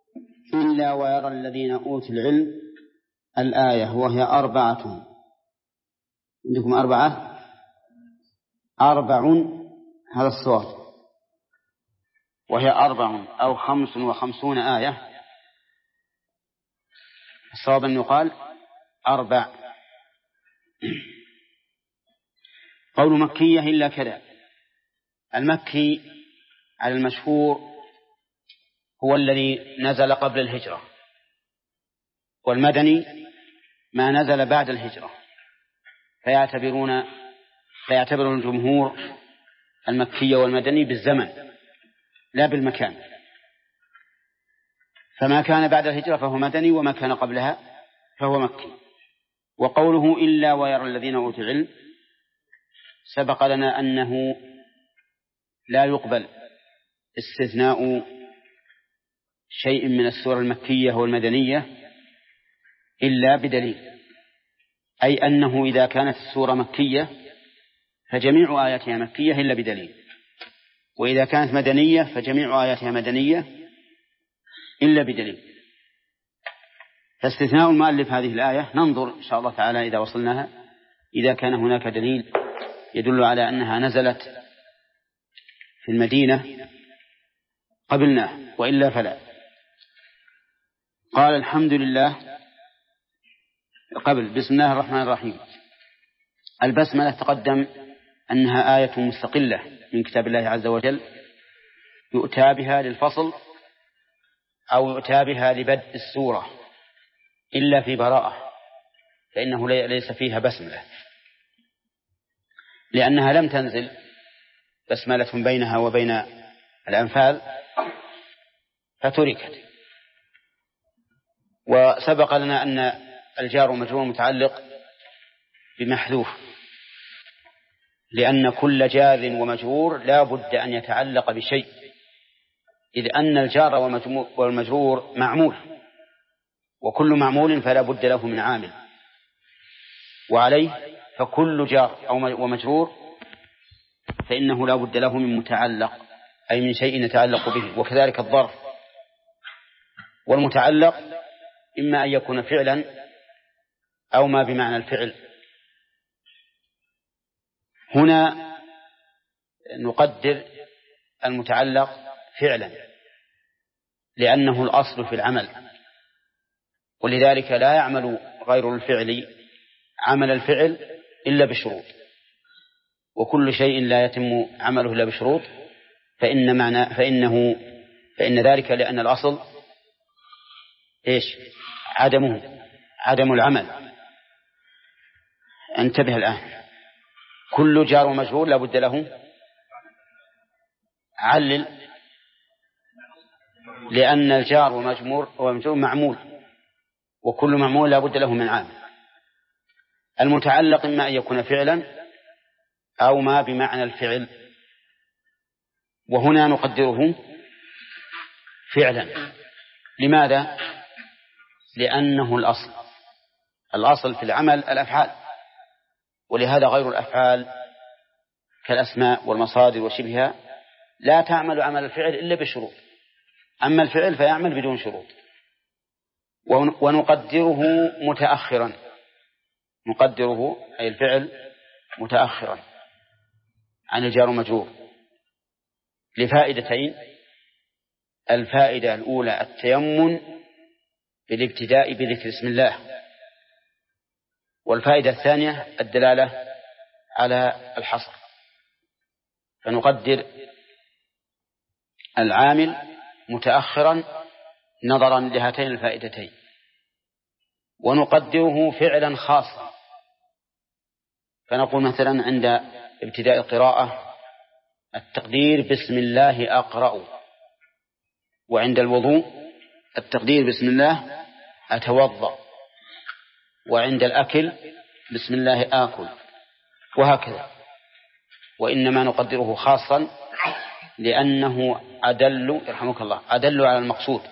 إلا ويرى الذين أوتوا العلم الآية، وهي 4. عندكم 4 هذا الصواب، وهي 4 أو 55 آية. الصواب أن يقال 4. قول مكية إلا كذا. المكي على المشهور هو الذي نزل قبل الهجرة، والمدني ما نزل بعد الهجرة، فيعتبر الجمهور المكي والمدني بالزمن لا بالمكان، فما كان بعد الهجرة فهو مدني، وما كان قبلها فهو مكي. وقوله إلا ويرى الذين أوتوا العلم سبق لنا أنه لا يقبل استثناء شيء من السور المكية والمدنية إلا بدليل، أي أنه إذا كانت السورة مكية فجميع آياتها مكية إلا بدليل، وإذا كانت مدنية فجميع آياتها مدنية إلا بدليل. فاستثناء المؤلف هذه الآية ننظر إن شاء الله تعالى إذا وصلناها، إذا كان هناك دليل يدل على أنها نزلت في المدينة قبلناه، وإلا فلا. قال الحمد لله. قبل بسم الله الرحمن الرحيم، البسملة تقدم أنها آية مستقلة من كتاب الله عز وجل، يؤتى بها للفصل أو يؤتى بها لبدء السورة، إلا في براءة فإنه ليس فيها بسملة، لأنها لم تنزل بسملة بينها وبين الأنفال فتركت. وسبق لنا أن الجار والمجرور متعلق بمحذوف، لأن كل جار ومجرور لا بد أن يتعلق بشيء، إذ أن الجار والمجرور معمول، وكل معمول فلا بد له من عامل، وعليه فكل جار أو ومجرور فإنه لا بد له من متعلق، أي من شيء يتعلق به. وكذلك الظرف، والمتعلق إما أن يكون فعلا أو ما بمعنى الفعل. هنا نقدر المتعلق فعلا لأنه الأصل في العمل، ولذلك لا يعمل غير الفعل عمل الفعل إلا بشروط، وكل شيء لا يتم عمله إلا بشروط فإن ذلك لأن الأصل إيش؟ عدم العمل. انتبه الآن، كل جار ومجرور لا بد له علل، لأن الجار والمجرور معمول، وكل معمول لا بد له من عامل. المتعلق إما أن يكون فعلا أو ما بمعنى الفعل، وهنا نقدره فعلا. لماذا؟ لأنه الأصل في العمل الأفعال، ولهذا غير الأفعال كالأسماء والمصادر وشبهها لا تعمل عمل الفعل إلا بشروط، أما الفعل فيعمل بدون شروط. ونقدره متأخرا، نقدره أي الفعل متأخرا عن الجار والمجرور لفائدتين: الفائدة الأولى التيمم بالابتداء بذكر اسم الله، والفائدة الثانية الدلالة على الحصر، فنقدر العامل متأخرا نظرا لهاتين الفائدتين. ونقدره فعلا خاصا، فنقول مثلا عند ابتداء القراءة التقدير بسم الله أقرأ، وعند الوضوء التقدير بسم الله أتوضأ، وعند الأكل بسم الله آكل، وهكذا. وإنما نقدره خاصا لأنه أدل يرحمك الله أدل على المقصود.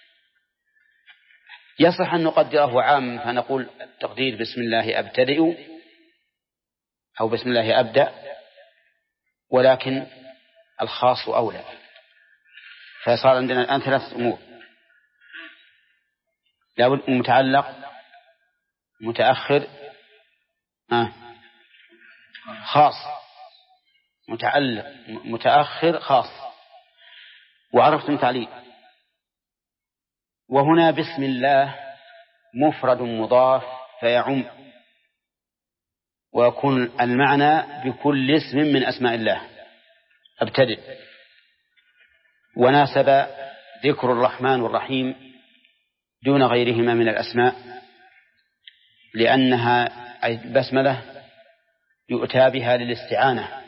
يصح أن نقدره عام فنقول التقدير بسم الله أبتدئ أو بسم الله أبدأ، ولكن الخاص أولى. فصار عندنا الآن 3 أمور: لابد متعلق متأخر خاص، متعلق متأخر خاص. وعرفتم تعليل. وهنا بسم الله مفرد مضاف فيعم، ويكون المعنى بكل اسم من أسماء الله. ابتدئ. وناسب ذكر الرحمن والرحيم دون غيرهما من الأسماء، لأنها أي البسملة يؤتى بها للاستعانة،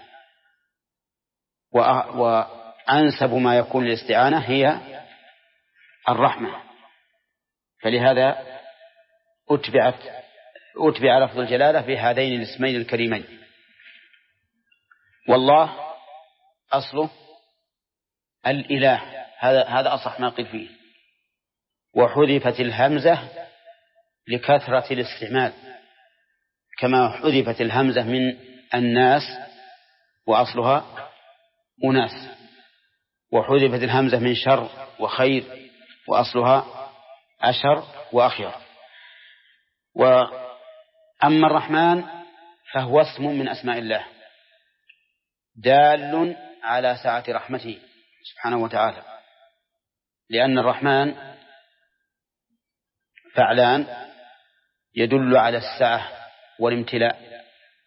وأنسب ما يكون للاستعانة هي الرحمة، فلهذا أتبع لفظ الجلالة بهذين الاسمين الكريمين. والله أصله الإله، هذا أصح ما قيل فيه. وحذفت الهمزة لكثرة الاستعمال، كما حذفت الهمزة من الناس وأصلها أناس، وحذفت الهمزة من شر وخير وأصلها أشر وأخير. وأما الرحمن فهو اسم من أسماء الله دال على سعة رحمته سبحانه وتعالى، لأن الرحمن فعلان يدل على السعة والامتلاء.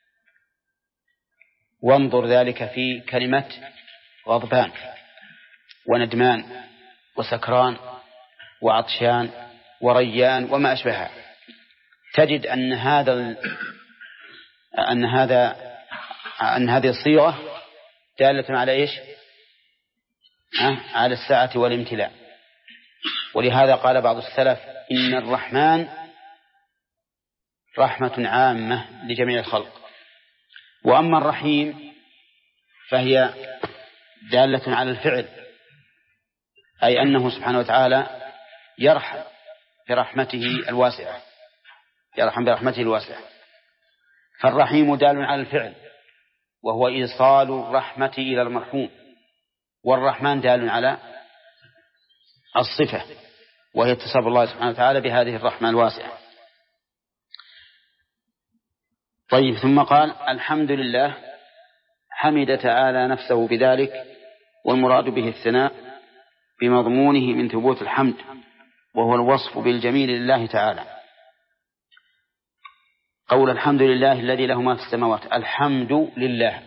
وانظر ذلك في كلمة غضبان وندمان وسكران وعطشان وريان وما أشبهها، تجد أن هذه الصيغة دالة على إيش؟ على السعة والامتلاء. ولهذا قال بعض السلف إن الرحمن رحمة عامة لجميع الخلق. وأما الرحيم فهي دالة على الفعل، أي أنه سبحانه وتعالى يرحم برحمته الواسعة، يرحم برحمته الواسعة. فالرحيم دال على الفعل وهو إيصال الرحمة إلى المرحوم، والرحمن دال على الصفة وهي اتصاف الله سبحانه وتعالى بهذه الرحمة الواسعة. طيب، ثم قال الحمد لله، حمد تعالى نفسه بذلك، والمراد به الثناء بمضمونه من ثبوت الحمد، وهو الوصف بالجميل لله تعالى. قول الحمد لله الذي له ما في السماوات، الحمد لله.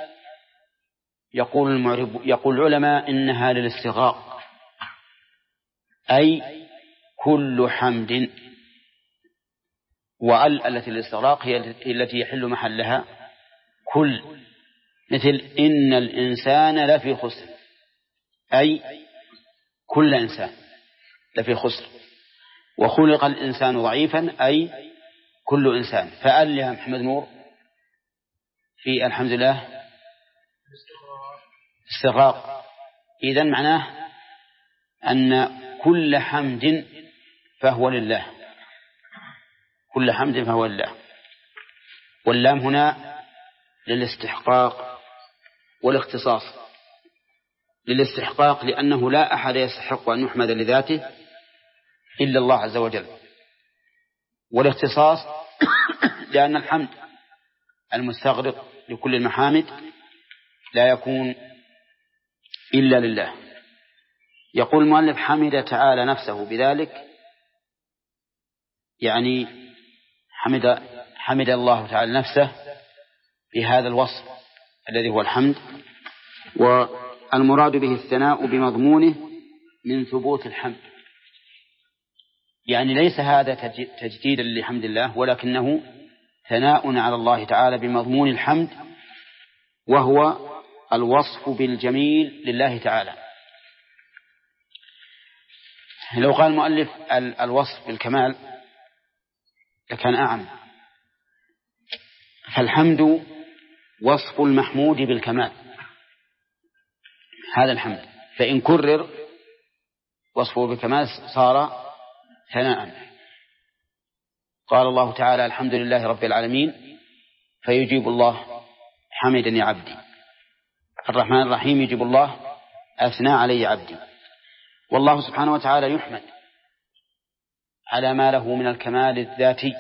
يقول العلماء إنها للاستغراق، أي كل حمد. التي للاستغراق هي التي يحل محلها كل، مثل إن الإنسان لفي خسر، أي كل إنسان لفي خسر. وخلق الإنسان ضعيفا، أي كل إنسان. فقال يا محمد نور في الحمد لله استغراق، إذن معناه أن كل حمد فهو لله، كل حمد فهو لله. واللام هنا للاستحقاق والاختصاص. للاستحقاق لأنه لا أحد يستحق أن يحمد لذاته إلا الله عز وجل. والاختصاص لأن الحمد المستغرق لكل المحامد لا يكون إلا لله. يقول المؤلف حمد تعالى نفسه بذلك، يعني حمد الله تعالى نفسه بهذا الوصف الذي هو الحمد. والمراد به الثناء بمضمونه من ثبوت الحمد، يعني ليس هذا تجديدا لحمد الله، ولكنه ثناء على الله تعالى بمضمون الحمد، وهو الوصف بالجميل لله تعالى. لو قال المؤلف الوصف بالكمال لكان أعم، فالحمد وصف المحمود بالكمال، هذا الحمد، فإن كرر وصفه بالكمال صار ثناء. قال الله تعالى الحمد لله رب العالمين، فيجيب الله حمدني عبدي. الرحمن الرحيم يجيب الله أثنى علي عبدي. والله سبحانه وتعالى يحمد على ما له من الكمال الذاتي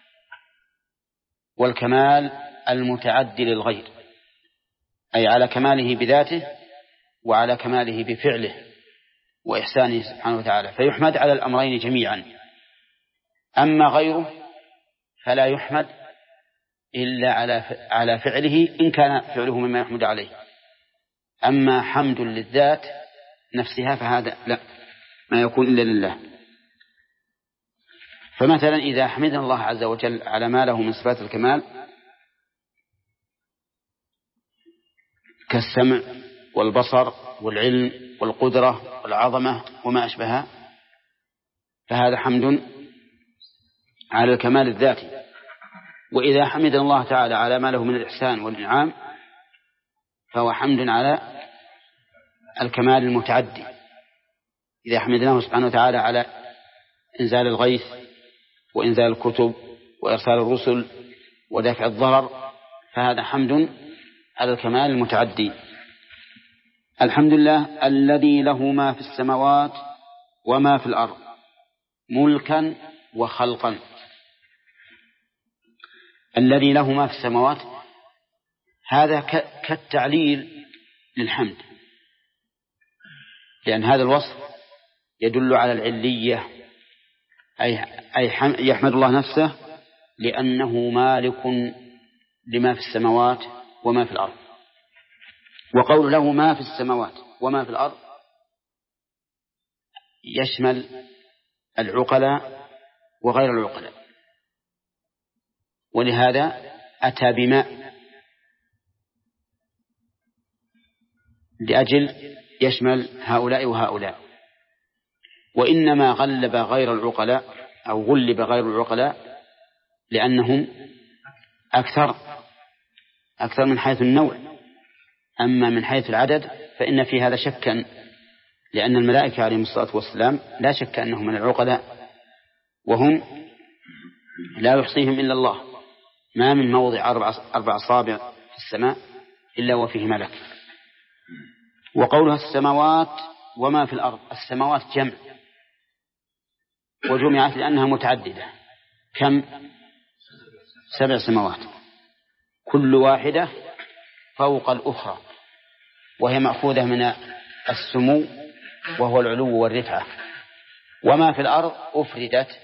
والكمال المتعدي للغير، أي على كماله بذاته وعلى كماله بفعله وإحسانه سبحانه وتعالى، فيحمد على الأمرين جميعا. أما غيره فلا يحمد إلا على فعله إن كان فعله مما يحمد عليه. أما حمد للذات نفسها فهذا لا، ما يكون إلا لله. فمثلا إذا حمد الله عز وجل على ما له من صفات الكمال كالسمع والبصر والعلم والقدرة والعظمة وما أشبهها، فهذا حمد على الكمال الذاتي. وإذا حمد الله تعالى على ما له من الإحسان والإنعام فهو حمد على الكمال المتعدي. إذا حمدناه سبحانه وتعالى على إنزال الغيث وإنزال الكتب وإرسال الرسل ودفع الضرر فهذا حمد على الكمال المتعدي. الحمد لله الذي له ما في السماوات وما في الأرض ملكا وخلقا. الذي له ما في السماوات هذا كالتعليل للحمد، لأن هذا الوصف يدل على العلية، أي يحمد الله نفسه لأنه مالك لما في السماوات وما في الأرض. وقول له ما في السماوات وما في الأرض يشمل العقلاء وغير العقلاء، ولهذا أتى بماء لأجل يشمل هؤلاء وهؤلاء. وإنما غلب غير العقلاء أو غلب غير العقلاء لأنهم أكثر من حيث النوع. أما من حيث العدد فإن في هذا شكا، لأن الملائكة عليهم الصلاة والسلام لا شك أنهم من العقلاء، وهم لا يحصيهم إلا الله. ما من موضع 4 أصابع في السماء إلا وفيه ملك. وقولها السماوات وما في الأرض، السماوات جمع وجمعت لأنها متعددة. كم؟ 7 سماوات، كل واحدة فوق الأخرى، وهي مأخوذة من السمو وهو العلو والرفعة. وما في الأرض أفردت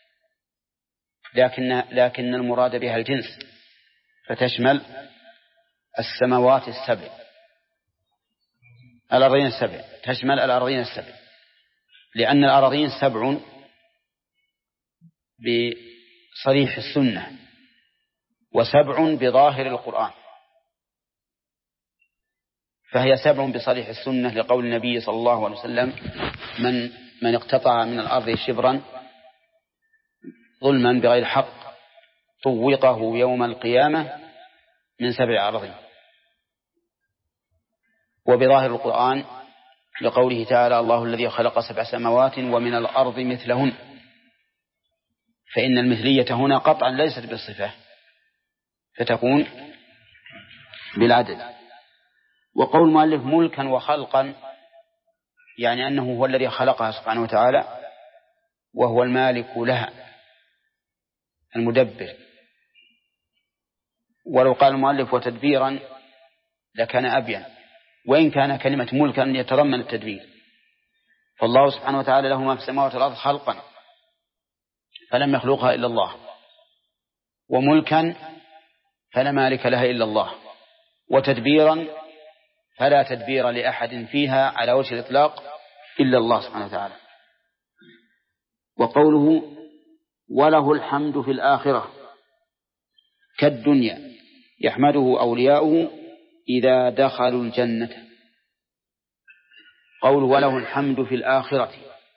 لكن المراد بها الجنس، فتشمل السماوات السبع، الأرضين السبع، تشمل الأرضين السبع، لأن الأرضين 7 بصريح السنة و7 بظاهر القرآن، فهي 7 بصريح السنة لقول النبي صلى الله عليه وسلم من اقتطع من الأرض شبرا ظلما بغير حق طوقه يوم القيامة من 7 أراضين. وبظاهر القرآن لقوله تعالى الله الذي خلق 7 سماوات ومن الأرض مثلهن، فإن المثلية هنا قطعا ليست بالصفة فتكون بالعدد. وقول المؤلف ملكا وخلقا يعني أنه هو الذي خلقها سبحانه وتعالى وهو المالك لها المدبر. ولو قال المؤلف وتدبيرا لكان أبين، وإن كان كلمة ملكا يتضمن التدبير، فالله سبحانه وتعالى له ما في السماوات والأرض خلقا فلم يخلقها إلا الله، وملكا فلا مالك لها إلا الله، وتدبيرا فلا تدبير لأحد فيها على وجه الإطلاق إلا الله سبحانه وتعالى. وقوله وله الحمد في الآخرة كالدنيا يحمده أولياؤه إذا دخلوا الجنة. قوله وله الحمد في الآخرة،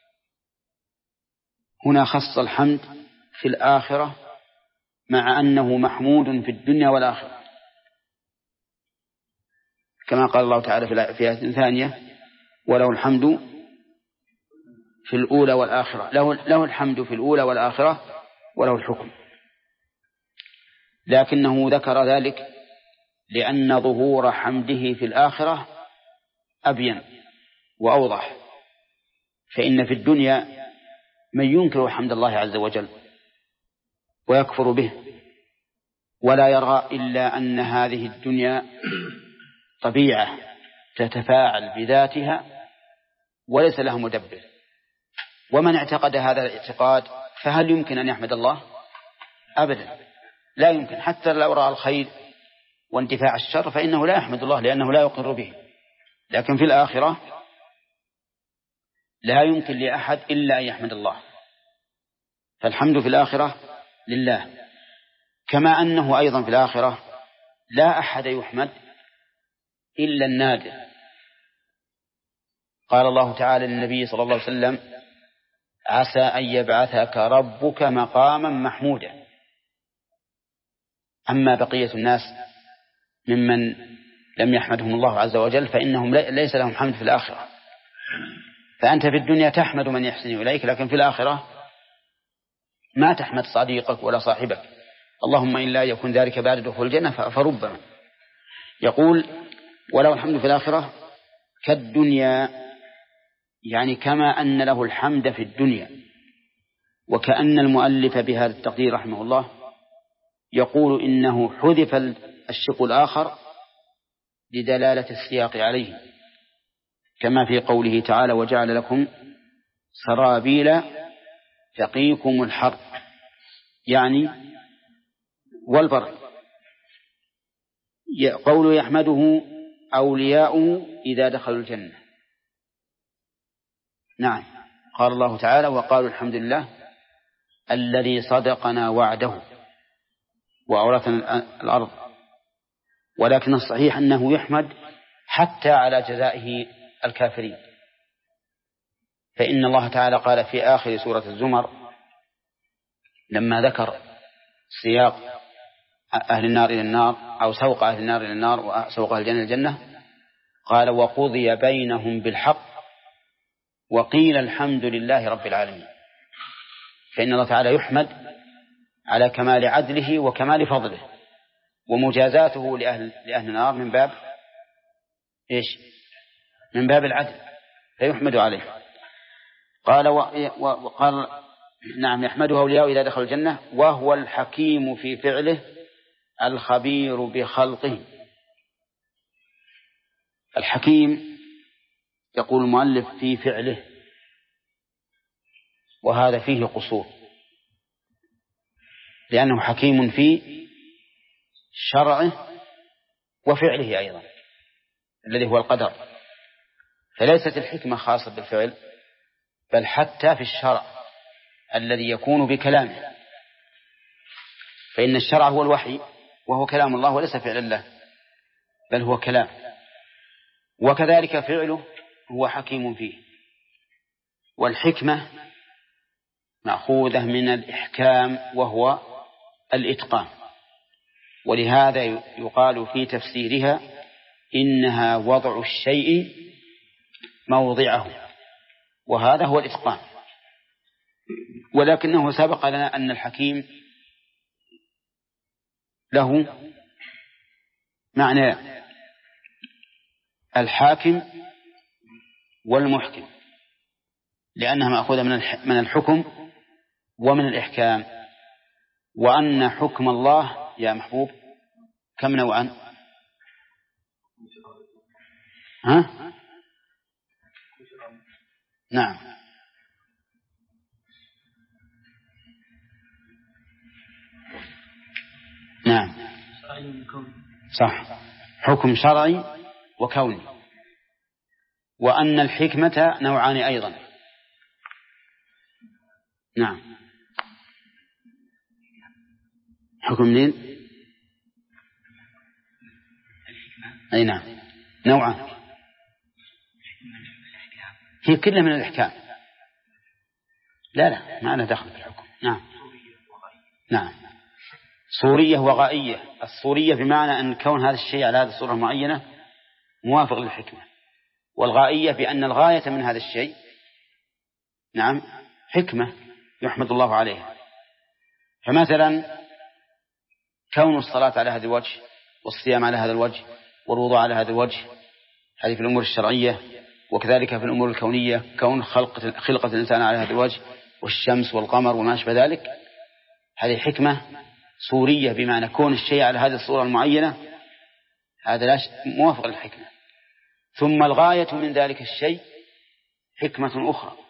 هنا خص الحمد في الآخرة مع أنه محمود في الدنيا والآخرة، كما قال الله تعالى في آية ثانية وله الحمد في الأولى والآخرة، له الحمد في الأولى والآخرة وله الحكم. لكنه ذكر ذلك لأن ظهور حمده في الآخرة أبين وأوضح، فإن في الدنيا من ينكر حمد الله عز وجل ويكفر به ولا يرى إلا أن هذه الدنيا طبيعة تتفاعل بذاتها وليس لها مدبر. ومن اعتقد هذا الاعتقاد فهل يمكن أن يحمد الله؟ أبدا لا يمكن، حتى لو رأى الخير واندفاع الشر فإنه لا يحمد الله لأنه لا يقر به. لكن في الآخرة لا يمكن لأحد إلا أن يحمد الله، فالحمد في الآخرة لله، كما أنه أيضا في الآخرة لا أحد يحمد إلا النادر. قال الله تعالى للنبي صلى الله عليه وسلم: عسى أن يبعثك ربك مقاما محمودا. أما بقية الناس ممن لم يحمدهم الله عز وجل فإنهم ليس لهم حمد في الآخرة. فأنت في الدنيا تحمد من يحسن إليك، لكن في الآخرة ما تحمد صديقك ولا صاحبك، اللهم إلا يكون ذلك بعد دخول الجنة فربما. يقول: وله الحمد في الآخرة كالدنيا، يعني كما أن له الحمد في الدنيا. وكأن المؤلف بهذا التقدير رحمه الله يقول إنه حذف الشق الآخر لدلالة السياق عليه، كما في قوله تعالى: وجعل لكم سرابيل تقيكم الحر، يعني والبرد. قوله يحمده أولياؤه إذا دخلوا الجنة. نعم، قال الله تعالى: وقالوا الحمد لله الذي صدقنا وعده وأورثنا الأرض. ولكن الصحيح أنه يحمد حتى على جزائه الكافرين، فإن الله تعالى قال في آخر سورة الزمر لما ذكر سياق أهل النار إلى النار، أو سوق أهل النار إلى النار وسوق أهل الجنة إلى الجنة، قال: وقضي بينهم بالحق وقيل الحمد لله رب العالمين. فإن الله تعالى يحمد على كمال عدله وكمال فضله، ومجازاته لأهل النار من باب إيش؟ من باب العدل، فيحمد عليه. وقال نعم يحمده أولياء إذا دخلوا الجنة، وهو الحكيم في فعله الخبير بخلقه. الحكيم يقول المؤلف في فعله، وهذا فيه قصور، لأنه حكيم في شرعه وفعله أيضا الذي هو القدر، فليست الحكمة خاصة بالفعل بل حتى في الشرع الذي يكون بكلامه، فإن الشرع هو الوحي وهو كلام الله وليس فعل الله بل هو كلام، وكذلك فعله هو حكيم فيه. والحكمة مأخوذة من الإحكام وهو الإتقان، ولهذا يقال في تفسيرها إنها وضع الشيء موضعه، وهذا هو الإتقان. ولكنه سبق لنا أن الحكيم له معنى: الحاكم والمحكم، لأنها مأخوذة من الحكم ومن الإحكام. وأن حكم الله يا محبوب كم نوعا؟ نعم، نعم، صح، حكم شرعي وكوني. وأن الحكمة نوعان أيضا. نعم، حكم منين؟ أي نعم، نوعان، هي كلها من الإحكام. لا ما أنا دخل في الحكم. نعم، نعم، صورية وغائية. الصورية بمعنى أن كون هذا الشيء على هذه الصورة المعينة موافق للحكمة، والغائية بأن الغاية من هذا الشيء نعم حكمة يحمد الله عليها. فمثلا كون الصلاة على هذا الوجه والصيام على هذا الوجه والوضوء على هذا الوجه، هذه في الأمور الشرعية. وكذلك في الأمور الكونية كون خلقة الإنسان على هذا الوجه والشمس والقمر وما أشبه ذلك، هذه حكمة صورية بمعنى كون الشيء على هذه الصورة المعينة، هذا لا موافق للحكمة. ثم الغاية من ذلك الشيء حكمة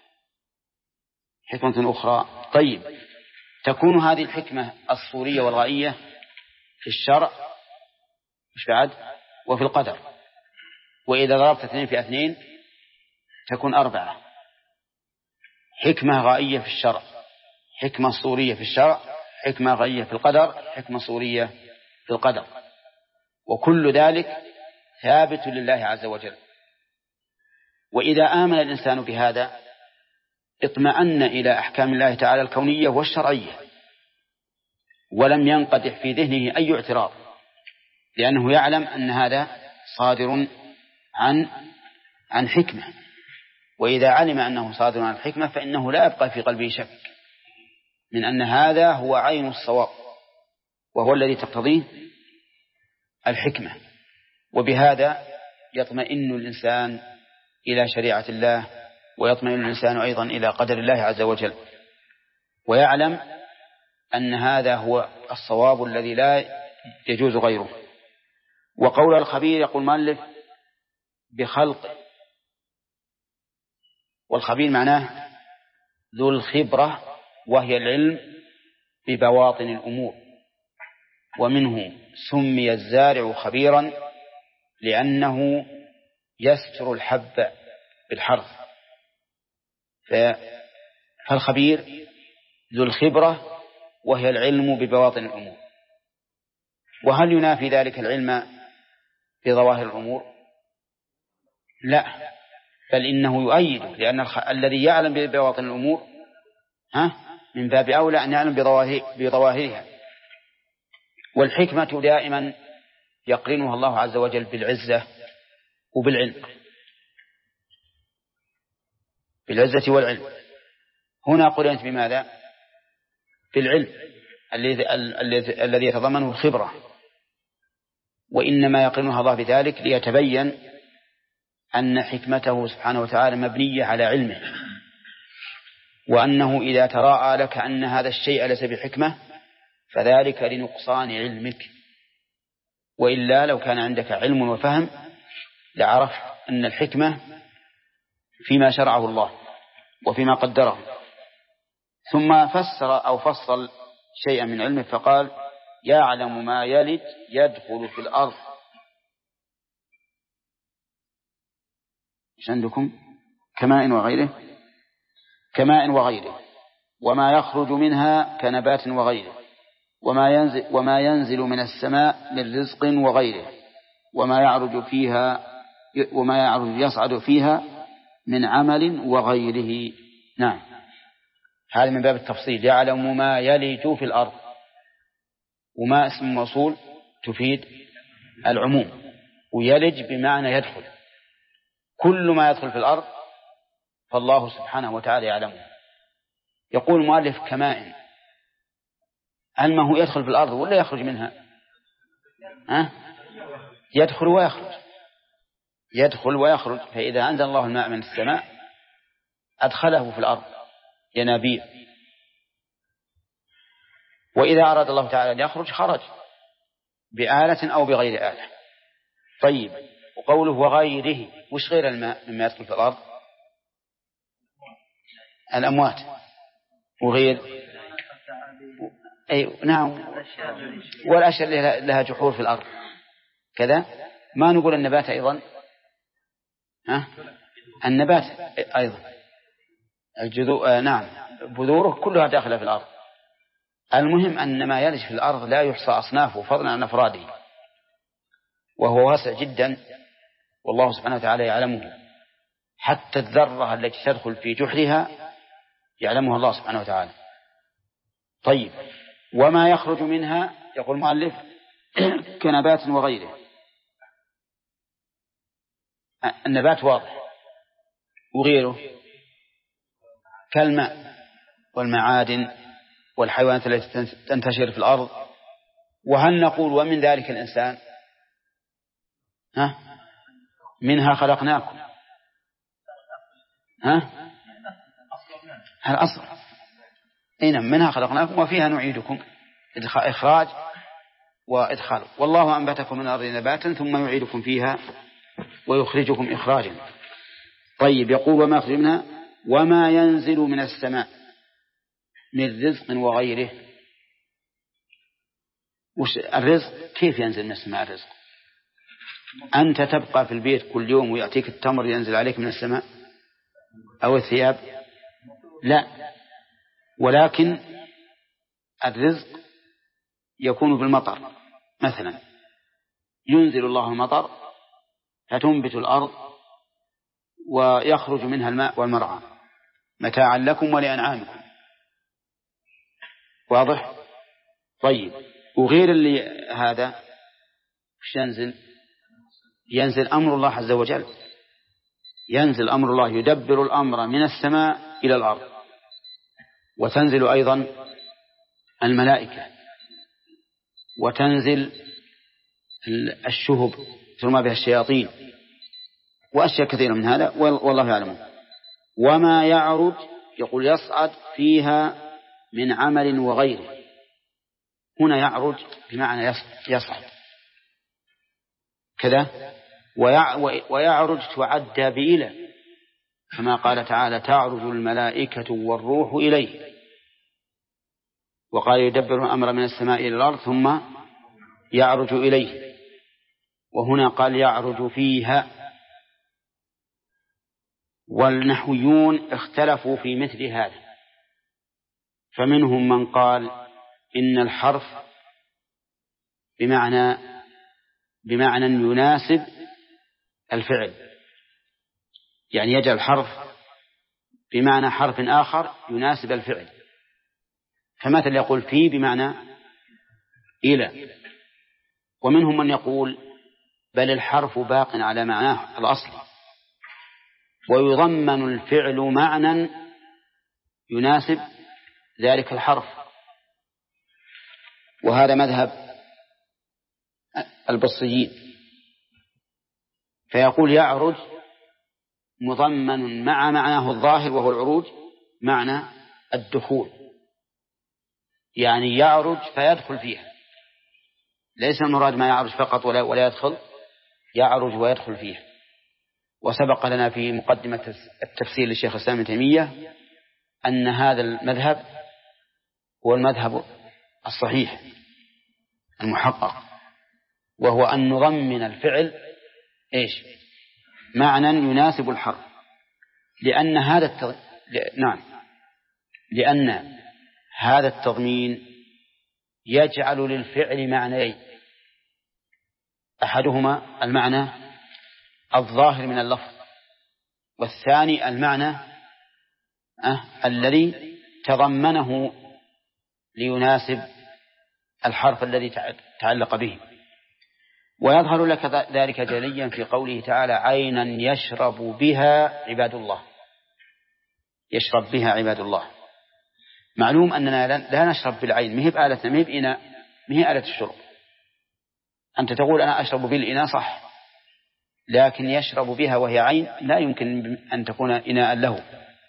أخرى. طيب، تكون هذه الحكمة الصورية والغائية في الشرع مش بعد وفي القدر. وإذا ضربت 2 في 2 تكون 4. حكمة غائية في الشرع، حكمة صورية في الشرع، حكمة غائية في القدر، حكمة صورية في القدر، وكل ذلك ثابت لله عز وجل. وإذا آمن الإنسان بهذا اطمأن إلى أحكام الله تعالى الكونية والشرعية، ولم ينقدح في ذهنه أي اعتراض، لأنه يعلم أن هذا صادر عن حكمة. وإذا علم أنه صادر عن الحكمة فإنه لا يبقى في قلبه شك من أن هذا هو عين الصواب، وهو الذي تقتضيه الحكمة. وبهذا يطمئن الإنسان إلى شريعة الله، ويطمئن الإنسان أيضا إلى قدر الله عز وجل، ويعلم أن هذا هو الصواب الذي لا يجوز غيره. وقول الخبير يقول مؤلف بخلق، والخبير معناه ذو الخبرة، وهي العلم ببواطن الأمور، ومنه سمي الزارع خبيرا لأنه يستر الحب بالحرث. فالخبير ذو الخبرة وهي العلم ببواطن الأمور. وهل ينافي ذلك العلم بظواهر الأمور؟ لا، بل إنه يؤيد، لأن الذي يعلم ببواطن الأمور من باب أولى أن يعلم بظواهرها. والحكمة دائما يقرنها الله عز وجل بالعزة وبالعلم، بالعزة والعلم. هنا قرنت بماذا؟ بالعلم الذي يتضمنه الخبرة، وإنما يقرنها الله بذلك ليتبين أن حكمته سبحانه وتعالى مبنية على علمه، وأنه إذا تراءى لك أن هذا الشيء ليس بحكمة فذلك لنقصان علمك، وإلا لو كان عندك علم وفهم لعرفت أن الحكمة فيما شرعه الله وفيما قدره. ثم فسر أو فصل شيئا من علمه فقال يعلم ما يلج يدخل في الأرض. إيش عندكم؟ كماء وغيره، وما يخرج منها كنبات وغيره، وما ينزل من السماء من رزق وغيره، وما يعرج يصعد فيها من عمل وغيره. نعم، هذا من باب التفصيل. يعلم ما يلج في الأرض، وما اسم موصول تفيد العموم، ويلج بمعنى يدخل. كل ما يدخل في الأرض فالله سبحانه وتعالى يعلمه. يقول المؤلف كماء، هل ما هو يدخل في الأرض ولا يخرج منها؟ يدخل ويخرج. فإذا أنزل الله الماء من السماء أدخله في الأرض ينابيع، وإذا أراد الله تعالى أن يخرج خرج بآلة أو بغير آلة. طيب، وقوله وغيره، وش غير الماء مما يدخل في الأرض؟ الأموات، وغير نعم، والأشياء لها جحور في الأرض كذا. ما نقول النبات أيضا، النبات أيضا الجذور، نعم، بذوره كلها داخلة في الأرض. المهم أن ما يلج في الأرض لا يحصى أصنافه فضلا عن أفراده، وهو واسع جدا، والله سبحانه وتعالى يعلمه. حتى الذرة التي تدخل في جحرها يعلمها الله سبحانه وتعالى. طيب، وما يخرج منها يقول المؤلف كنبات وغيره. النبات واضح، وغيره كالماء والمعادن والحيوانات التي تنتشر في الأرض. وهل نقول ومن ذلك الإنسان؟ منها خلقناكم. الأصل إنما منها خلقناكم وفيها نعيدكم، إخراج وإدخال. والله أنبتكم من الأرض نباتا ثم يعيدكم فيها ويخرجكم إخراجا. طيب، يقول وما يخرج منها وما ينزل من السماء من رزق وغيره. الرزق كيف ينزل من السماء؟ الرزق أنت تبقى في البيت كل يوم ويأتيك التمر ينزل عليك من السماء أو الثياب؟ لا، ولكن الرزق يكون بالمطر. مثلا ينزل الله المطر فتنبت الأرض ويخرج منها الماء والمرعى متاعا لكم ولأنعامكم. واضح؟ طيب، وغير اللي هذا وش ينزل؟ ينزل أمر الله عز وجل، ينزل أمر الله، يدبر الأمر من السماء إلى الأرض. وتنزل أيضا الملائكة، وتنزل الشهب ترمى بها الشياطين، وأشياء كثيرة من هذا والله يعلم. وما يعرج، يقول يصعد فيها من عمل وغيره. هنا يعرج بمعنى يصعد كذا، ويعرج تعدى بإلى، كما قال تعالى تعرج الملائكة والروح إليه. وقال يدبر الأمر من السماء إلى الأرض ثم يعرج إليه. وهنا قال يعرج فيها. والنحويون اختلفوا في مثل هذا، فمنهم من قال إن الحرف بمعنى يناسب الفعل، يعني يجعل الحرف بمعنى حرف آخر يناسب الفعل. فمثل يقول في بمعنى إلى. ومنهم من يقول بل الحرف باق على معناه الأصل، ويضمن الفعل معنى يناسب ذلك الحرف. وهذا مذهب البصريين، فيقول يعرج مضمن مع معناه الظاهر وهو العروج معنى الدخول، يعني يعرج فيدخل فيها، ليس المراد ما يعرج فقط ولا يدخل، يعرج ويدخل فيها. وسبق لنا في مقدمة التفسير للشيخ الإسلام ابن تيمية أن هذا المذهب هو المذهب الصحيح المحقق، وهو أن نضمن الفعل معنى يناسب الحرف، لأن هذا التضمين يجعل للفعل معنيين: أحدهما المعنى الظاهر من اللفظ، والثاني المعنى الذي تضمنه ليناسب الحرف الذي تعلق به. ويظهر لك ذلك جليا في قوله تعالى عينا يشرب بها عباد الله. يشرب بها عباد الله. معلوم أننا لا نشرب بالعين، مهب آلتنا، مهب إناء، مهب آلة الشرب. أنت تقول أنا أشرب بالإناء صح، لكن يشرب بها وهي عين لا يمكن أن تكون إناء له.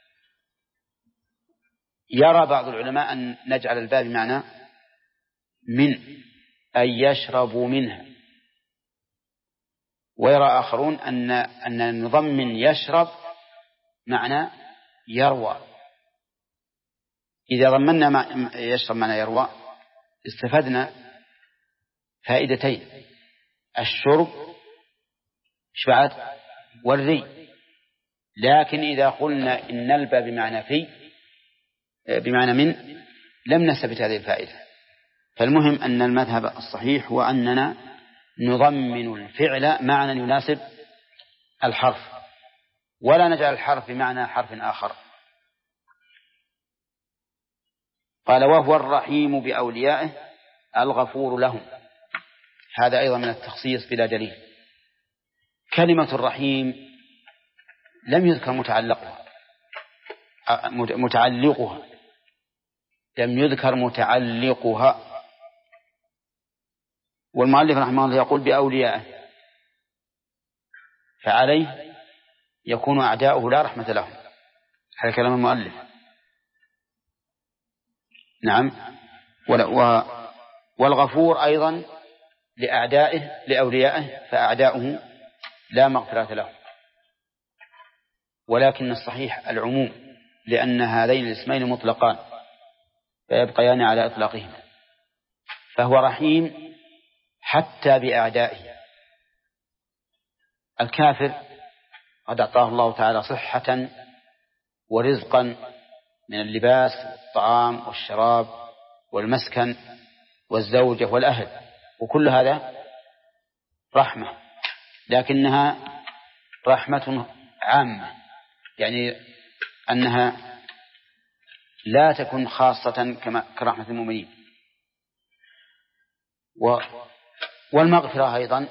يرى بعض العلماء أن نجعل الباب معنى من، أي يشرب منها، ويرى آخرون أن نضمن يشرب معنى يروى. إذا ضمننا يشرب معنى يروى استفدنا فائدتين: الشرب شبعت والري. لكن إذا قلنا إن الباب بمعنى في بمعنى من لم نستفد هذه الفائدة. فالمهم أن المذهب الصحيح هو أننا نضمن الفعل معنى يناسب الحرف، ولا نجعل الحرف بمعنى حرف آخر. قال وهو الرحيم بأوليائه الغفور لهم. هذا أيضا من التخصيص بلا دليل. كلمة الرحيم لم يذكر متعلقها. والمؤلف رحمه الله يقول بأوليائه، فعليه يكون أعداؤه لا رحمة لهم. هذا كلام المؤلف. نعم. والغفور أيضا لأعدائه لأوليائه، فأعداؤه لا مغفرة لهم، ولكن الصحيح العموم، لأن هذين الاسمين مطلقان فيبقيان على إطلاقهما. فهو رحيم حتى بأعدائه. الكافر قد أعطاه الله تعالى صحة ورزقا من اللباس والطعام والشراب والمسكن والزوجة والأهل، وكل هذا رحمة، لكنها رحمة عامة، يعني أنها لا تكون خاصة كرحمة المؤمنين. والمغفرة أيضا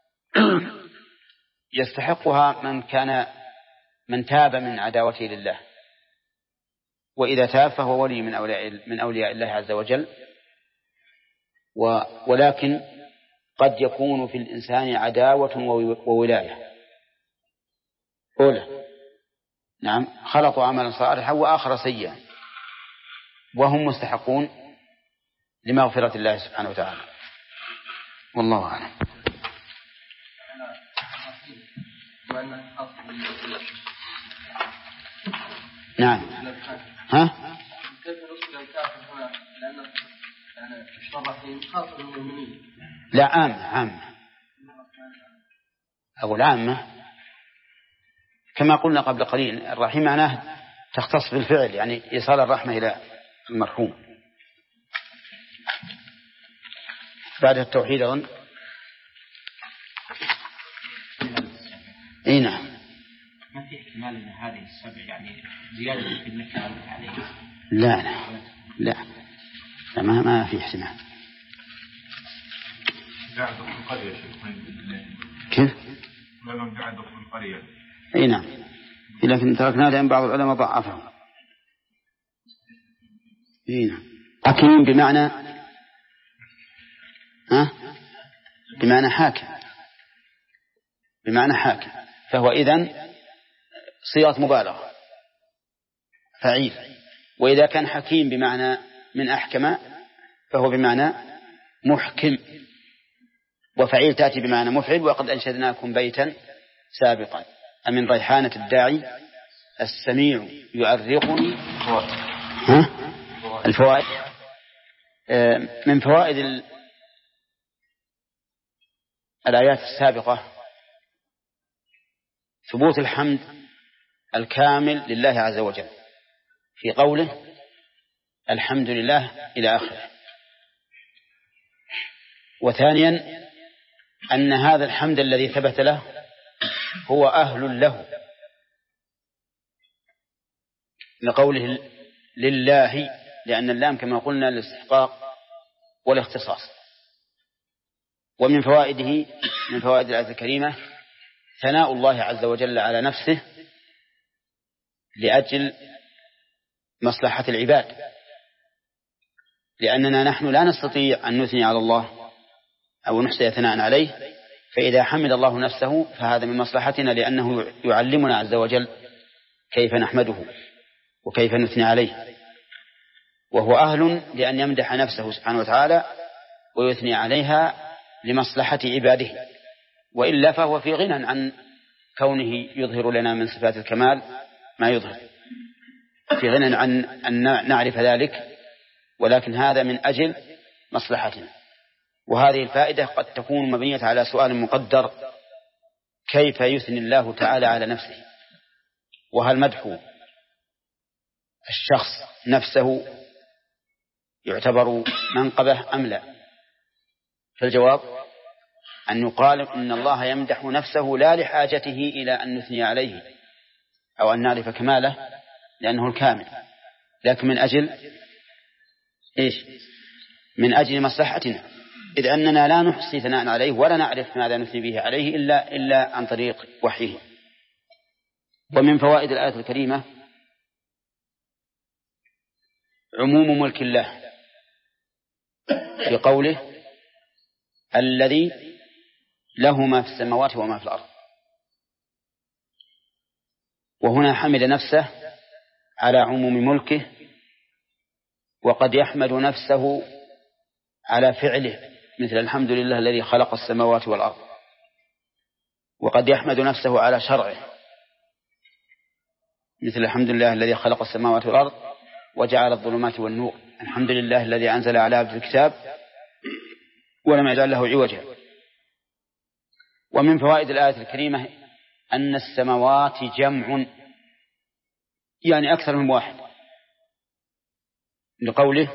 يستحقها من تاب من عداوته لله، وإذا تاب فهو ولي من أولياء الله عز وجل. ولكن قد يكون في الإنسان عداوة وولاية. أولى نعم خلطوا عملا صالحا وآخر سيئا، وهم مستحقون لمغفرة الله سبحانه وتعالى، والله أعلم. نعم. ها؟ لا عامة أو العامة كما قلنا قبل قليل. الرحيم معناه تختص بالفعل، يعني إيصال الرحمة إلى المرحوم. بعد التوحيد أظن إيه نعم. ما في احتمال أن هذه السبع يعني زيادة في النكرة عليه؟ لا ما في احتمال. قاعد في القرية كيف؟ ما قاعد في القرية. اي نعم، لكن تركنا لأن بعض العلماء ضعفهم. اي نعم. حكيم بمعنى حاكم، فهو إذن صيغة مبالغة فعيل. وإذا كان حكيم بمعنى من أحكم فهو بمعنى محكم، وفعيل تأتي بمعنى مفعل. وقد أنشدناكم بيتا سابقا أمن ريحانة الداعي السميع يعرقني. الفوائد من فوائد الآيات السابقة ثبوت الحمد الكامل لله عز وجل في قوله الحمد لله إلى آخره. وثانيا أن هذا الحمد الذي ثبت له هو أهل له، لقوله لله، لأن اللام كما قلنا للاستحقاق والاختصاص. ومن فوائده من فوائد الآية الكريمة ثناء الله عز وجل على نفسه لأجل مصلحة العباد، لأننا نحن لا نستطيع أن نثني على الله أو نحصي ثناء عليه، فإذا حمد الله نفسه فهذا من مصلحتنا، لأنه يعلمنا عز وجل كيف نحمده وكيف نثني عليه. وهو أهل لأن يمدح نفسه سبحانه وتعالى ويثني عليها لمصلحة عباده، وإلا فهو في غنى عن كونه يظهر لنا من صفات الكمال ما يظهر، في غنى عن أن نعرف ذلك، ولكن هذا من أجل مصلحتنا. وهذه الفائدة قد تكون مبنية على سؤال مقدر: كيف يثني الله تعالى على نفسه؟ وهل مدح الشخص نفسه يعتبر منقبة أم لا؟ فالجواب أن يقال إن الله يمدح نفسه لا لحاجته إلى أن نثني عليه أو أن نعرف كماله لأنه الكامل، لكن من أجل إيش؟ من أجل مصلحتنا، إذ أننا لا نحصي ثناء عليه ولا نعرف ماذا نثني به عليه إلا عن طريق وحيه. ومن فوائد الآية الكريمة عموم ملك الله في قوله الذي له ما في السماوات وما في الأرض، وهنا حمل نفسه على عموم ملكه وقد يحمد نفسه على فعله مثل الحمد لله الذي خلق السماوات والأرض، وقد يحمد نفسه على شرعه مثل الحمد لله الذي خلق السماوات والأرض وجعل الظلمات والنور، الحمد لله الذي أنزل على عبده الكتاب ولم يجعل له عوجا. ومن فوائد الآية الكريمة أن السماوات جمع، يعني أكثر من واحد، لقوله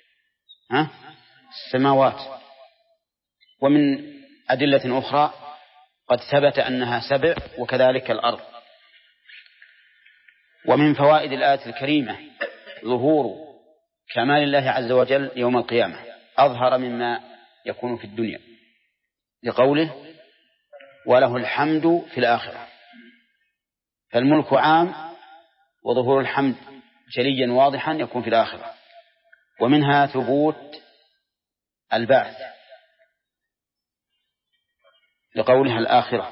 السماوات. ومن أدلة أخرى قد ثبت أنها 7 وكذلك الأرض. ومن فوائد الآية الكريمة ظهور كمال الله عز وجل يوم القيامة أظهر مما يكون في الدنيا، لقوله وله الحمد في الآخرة، فالملك عام وظهور الحمد جليا واضحا يكون في الآخرة. ومنها ثبوت البعث لقولها الآخرة.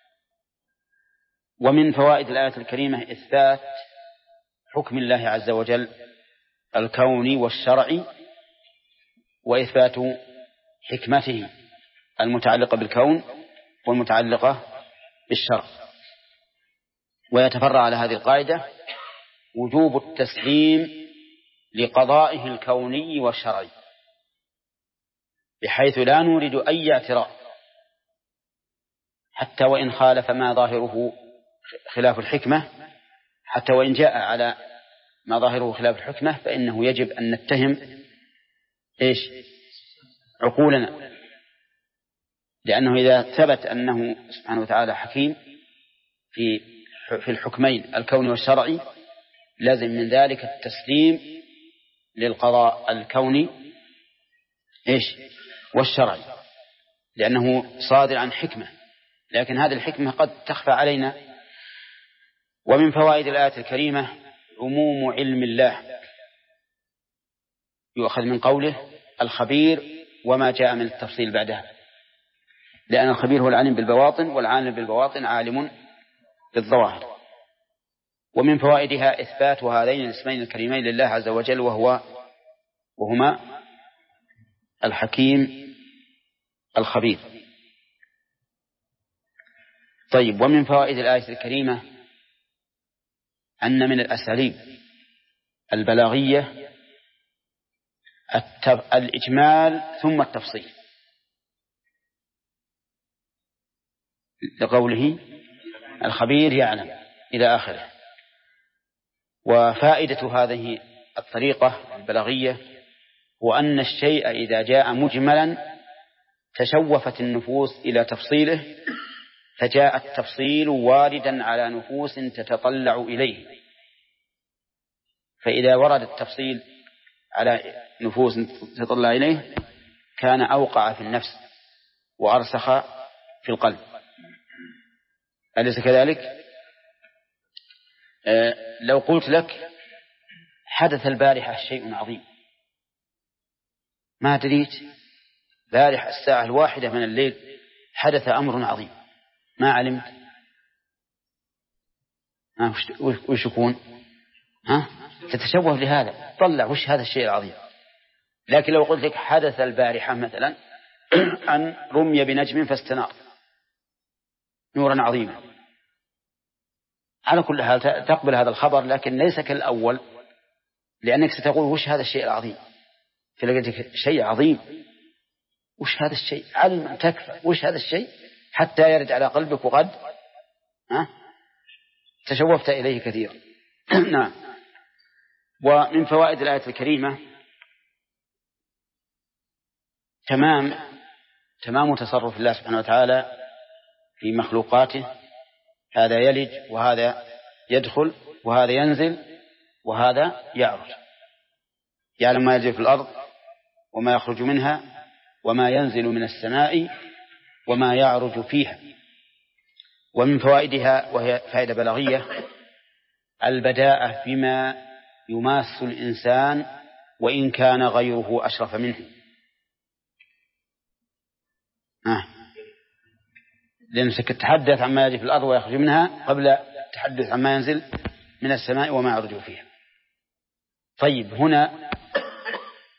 ومن فوائد الآية الكريمة إثبات حكم الله عز وجل الكوني والشرعي، وإثبات حكمته المتعلقة بالكون والمتعلقة بالشرع. ويتفرع على هذه القاعدة وجوب التسليم لقضائه الكوني والشرعي، بحيث لا نورد أي اعتراض حتى وإن خالف ما ظاهره خلاف الحكمة، حتى وإن جاء على ما ظاهره خلاف الحكمة، فإنه يجب أن نتهم عقولنا، لأنه إذا ثبت أنه سبحانه وتعالى حكيم في الحكمين الكوني والشرعي لازم من ذلك التسليم للقضاء الكوني والشرعي، لأنه صادر عن حكمة، لكن هذه الحكمة قد تخفى علينا. ومن فوائد الآية الكريمة عموم علم الله، يؤخذ من قوله الخبير وما جاء من التفصيل بعدها، لأن الخبير هو العالم بالبواطن، والعالم بالبواطن عالم بالظواهر. ومن فوائدها إثبات هذين الاسمين الكريمين لله عز وجل وهما الحكيم الخبير. طيب، ومن فوائد الآية الكريمة أن من الأساليب البلاغية الإجمال ثم التفصيل، لقوله الخبير يعلم إلى آخره. وفائدة هذه الطريقة البلاغية هو أن الشيء إذا جاء مجملا تشوفت النفوس إلى تفصيله، فجاء التفصيل واردا على نفوس تتطلع إليه، فإذا ورد التفصيل على نفوس تتطلع إليه كان أوقع في النفس وأرسخ في القلب، أليس كذلك؟ لو قلت لك حدث البارحة شيء عظيم، ما دريت بارحة الساعة 1 من الليل حدث أمر عظيم، ما علمت وش يكون؟ تتشوه لهذا، طلع وش هذا الشيء العظيم. لكن لو قلت لك حدث البارحة مثلا أن رمي بنجم فاستنار نورا عظيما، على كل حال تقبل هذا الخبر، لكن ليس كالأول، لأنك ستقول وش هذا الشيء العظيم، فلقيتك شيء عظيم، وش هذا الشيء، علم تكفى، وش هذا الشيء، حتى يرد على قلبك وقد تشوفت إليه كثيرا. نعم. ومن فوائد الآية الكريمة تمام تصرف الله سبحانه وتعالى في مخلوقاته، هذا يلج وهذا يدخل وهذا ينزل وهذا يعرج، يعلم ما يجري في الأرض وما يخرج منها وما ينزل من السماء وما يعرج فيها. ومن فوائدها، وهي فائدة بلاغية، البداءة بما يماس الإنسان وإن كان غيره أشرف منه. لأنك تتحدث عما يجري في الأرض ويخرج منها قبل التحدث عما ينزل من السماء وما يعرج فيها. طيب، هنا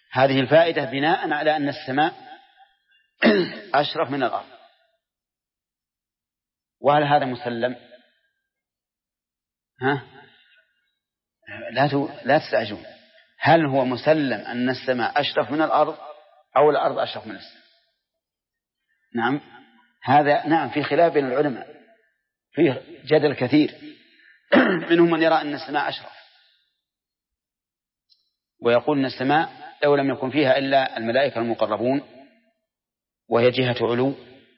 هذه الفائدة بناء على أن السماء أشرف من الأرض. وهل هذا مسلم؟ لا تستعجلون. هل هو مسلم أن السماء أشرف من الأرض أو الأرض أشرف من السماء؟ نعم، هذا نعم في خلاف بين العلماء، فيه جدل كثير. منهم من يرى أن السماء أشرف، ويقول أن السماء لو لم يكن فيها إلا الملائكة المقربون وهي جهة علو،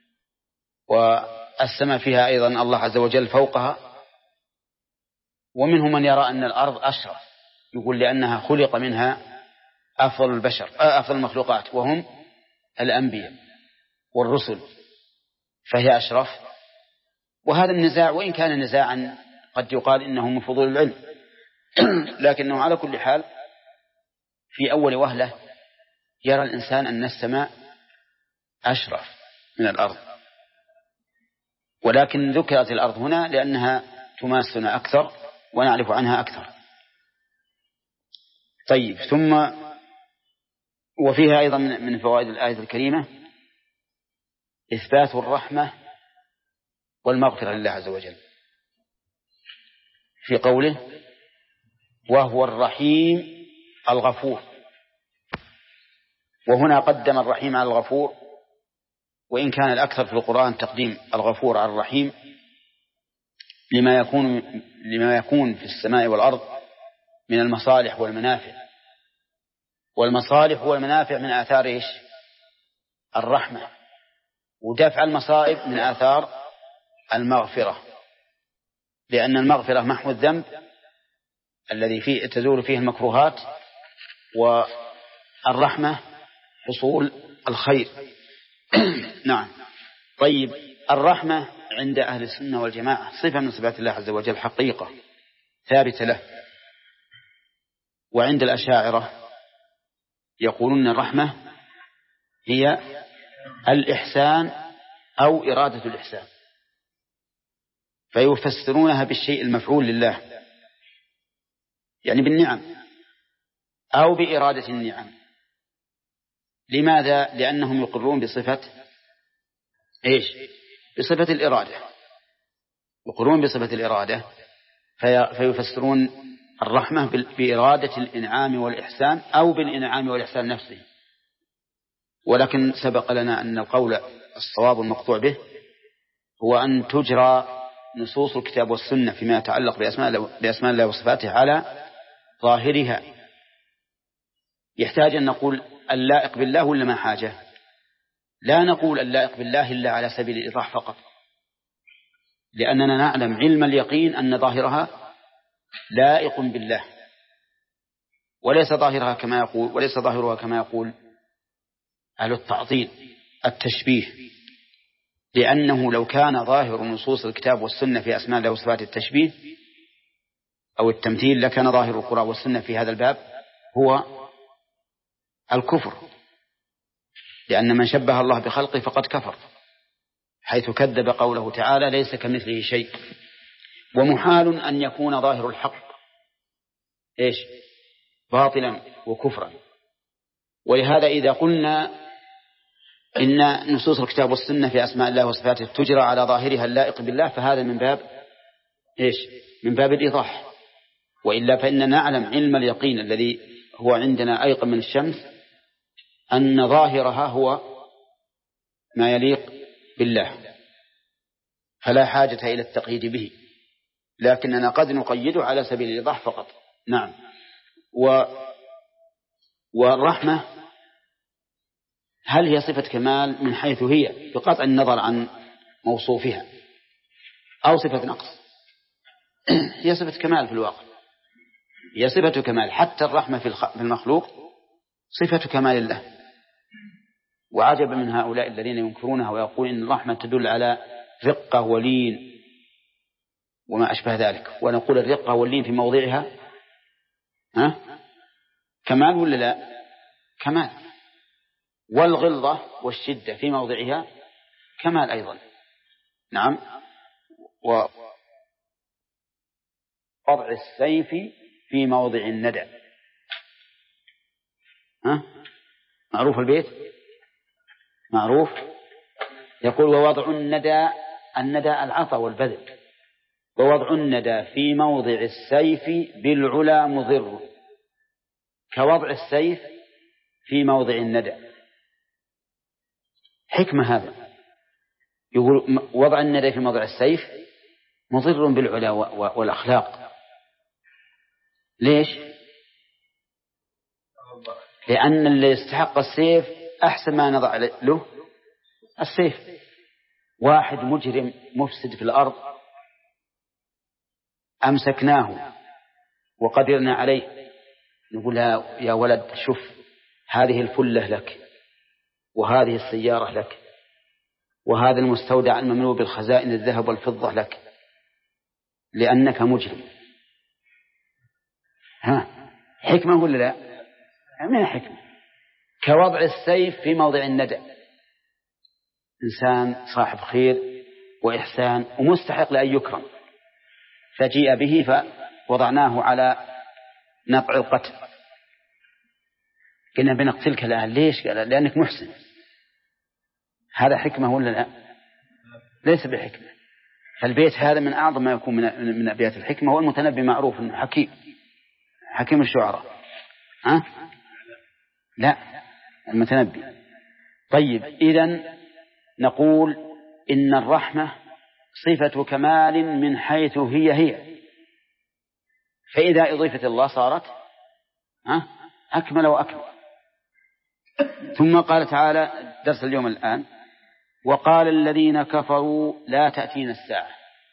والسماء فيها أيضا الله عز وجل فوقها. ومنهم من يرى أن الأرض أشرف، يقول لأنها خلق منها أفضل البشر، أفضل المخلوقات، وهم الأنبياء والرسل، فهي أشرف. وهذا النزاع وإن كان نزاعا قد يقال إنه من فضول العلم، لكنه على كل حال في أول وهلة يرى الإنسان أن السماء أشرف من الأرض، ولكن ذكرت الأرض هنا لأنها تماسنا أكثر ونعرف عنها أكثر. طيب، ثم وفيها أيضا من فوائد الآية الكريمة إثبات الرحمة والمغفرة لله عز وجل في قوله وهو الرحيم الغفور. وهنا قدم الرحيم على الغفور، وإن كان الأكثر في القرآن تقديم الغفور على الرحيم لما يكون في السماء والأرض من المصالح والمنافع. والمصالح والمنافع من آثار إيش؟ الرحمة. ودفع المصائب من آثار المغفرة، لأن المغفرة محو الذنب الذي تزول فيه المكروهات، والرحمة حصول الخير. نعم. طيب، الرحمة عند أهل السنة والجماعة صفة من صفات الله عز وجل، حقيقة ثابتة له. وعند الأشاعرة يقولون الرحمة هي الإحسان أو إرادة الإحسان، فيفسرونها بالشيء المفعول لله، يعني بالنعم أو بإرادة النعم. لماذا؟ لأنهم يقرون بصفة إيش؟ بصفة الإرادة، يقرون بصفة الإرادة، فيفسرون الرحمة بإرادة الإنعام والإحسان أو بالإنعام والإحسان نفسه. ولكن سبق لنا أن القول الصواب المقطوع به هو أن تجرى نصوص الكتاب والسنة فيما يتعلق بأسماء الله وصفاته على ظاهرها. يحتاج أن نقول اللائق بالله ولا ما حاجة؟ لا نقول اللائق بالله إلا على سبيل الإيضاح فقط، لأننا نعلم علم اليقين أن ظاهرها لائق بالله، وليس ظاهرها كما يقول أهل التعطيل التشبيه. لأنه لو كان ظاهر نصوص الكتاب والسنة في أسماء الله وصفاته التشبيه أو التمثيل، لكان ظاهر القرآن والسنة في هذا الباب هو الكفر، لأن من شبه الله بخلقه فقد كفر، حيث كذب قوله تعالى ليس كمثله شيء. ومحال أن يكون ظاهر الحق إيش؟ باطلا وكفرا. ولهذا إذا قلنا إن نصوص الكتاب والسنة في أسماء الله وصفاته تجرى على ظاهرها اللائق بالله، فهذا من باب إيش؟ من باب الإيضاح. وإلا فإننا نعلم علم اليقين الذي هو عندنا أيقن من الشمس أن ظاهرها هو ما يليق بالله، فلا حاجة إلى التقييد به، لكننا قد نقيده على سبيل الإيضاح فقط. نعم. والرحمة هل هي صفة كمال من حيث هي بقطع النظر عن موصوفها، أو صفة نقص؟ هي صفة كمال في الواقع، هي صفة كمال. حتى الرحمة في المخلوق صفة كمال الله. وعجب من هؤلاء الذين ينكرونها ويقول إن الرحمة تدل على رقة ولين وما أشبه ذلك، ونقول الرقة واللين في موضعها كمال ولا لا؟ كمال. والغلظة والشدة في موضعها كمال أيضا. نعم. ووضع السيف في موضع الندى معروف البيت معروف. يقول ووضع الندى العطا والبذل، ووضع الندى في موضع السيف بالعلا مضر كوضع السيف في موضع الندى. حكمة هذا، يقول وضع الندى في موضع السيف مضر بالعلا والأخلاق. ليش؟ لأن اللي يستحق السيف أحسن ما نضع له السيف. واحد مجرم مفسد في الأرض أمسكناه وقدرنا عليه، نقول يا ولد شوف هذه الفلة لك، وهذه السيارة لك، وهذا المستودع المملوء بالخزائن الذهب والفضة لك، لأنك مجرم. حكمة ولا لا؟ من حكمة. كوضع السيف في موضع الندى، إنسان صاحب خير وإحسان ومستحق لأن يكرم، فجيء به فوضعناه على نطع القتل. قلنا بنقتلك الآن. ليش؟ قال لأنك محسن. هذا حكمة ولا لا؟ ليس بحكمة. فالبيت هذا من أعظم ما يكون من أبيات الحكمة. والمتنبي معروف أنه حكيم الشعراء. لا، المتنبي. طيب، إذن نقول إن الرحمة صفة كمال من حيث هي، فإذا أضيفت الله صارت أكمل وأكمل. ثم قال تعالى درس اليوم الآن: وقال الذين كفروا لا تأتينا الساعة.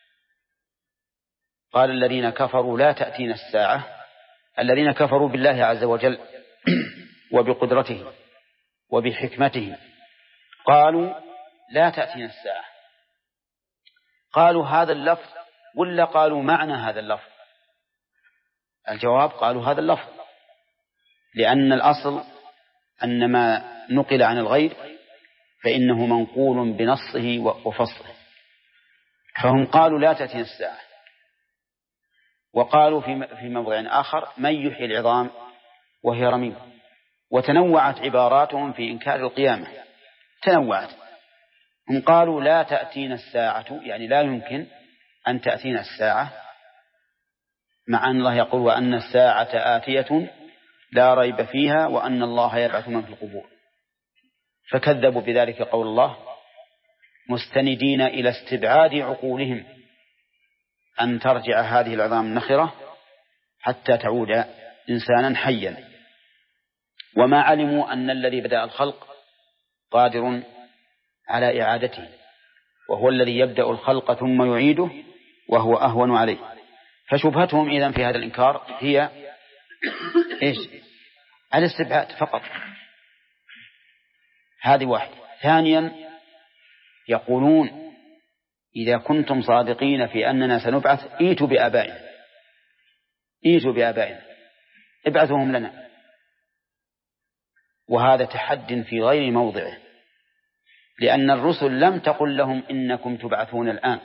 قال الذين كفروا لا تأتينا الساعة، الذين كفروا بالله عز وجل وبقدرته وبحكمته قالوا لا تأتينا الساعة. قالوا هذا اللفظ ولا قالوا معنى هذا اللفظ؟ الجواب قالوا هذا اللفظ، لأن الأصل أن ما نقل عن الغير فإنه منقول بنصه وفصله، فهم قالوا لا تأتينا الساعة. وقالوا في موضع آخر: من يحيي العظام وهي رميم. وتنوعت عباراتهم في إنكار القيامة، تنوعت. هم قالوا لا تأتينا الساعة، يعني لا يمكن أن تأتينا الساعة، مع أن الله يقول: وأن الساعة آتية لا ريب فيها وأن الله يبعث من في القبور. فكذبوا بذلك قول الله، مستندين إلى استبعاد عقولهم أن ترجع هذه العظام النخرة حتى تعود إنسانا حيا، وما علموا أن الذي بدأ الخلق قادر على إعادته، وهو الذي يبدأ الخلق ثم يعيده وهو أهون عليه. فشبهتهم إذن في هذا الإنكار هي إيش؟ الاستبعاد فقط. هذه واحدة. ثانيا، يقولون: إذا كنتم صادقين في أننا سنبعث ائتوا بآبائنا ابعثوهم لنا. وهذا تحد في غير موضعه، لأن الرسل لم تقل لهم إنكم تبعثون الآن.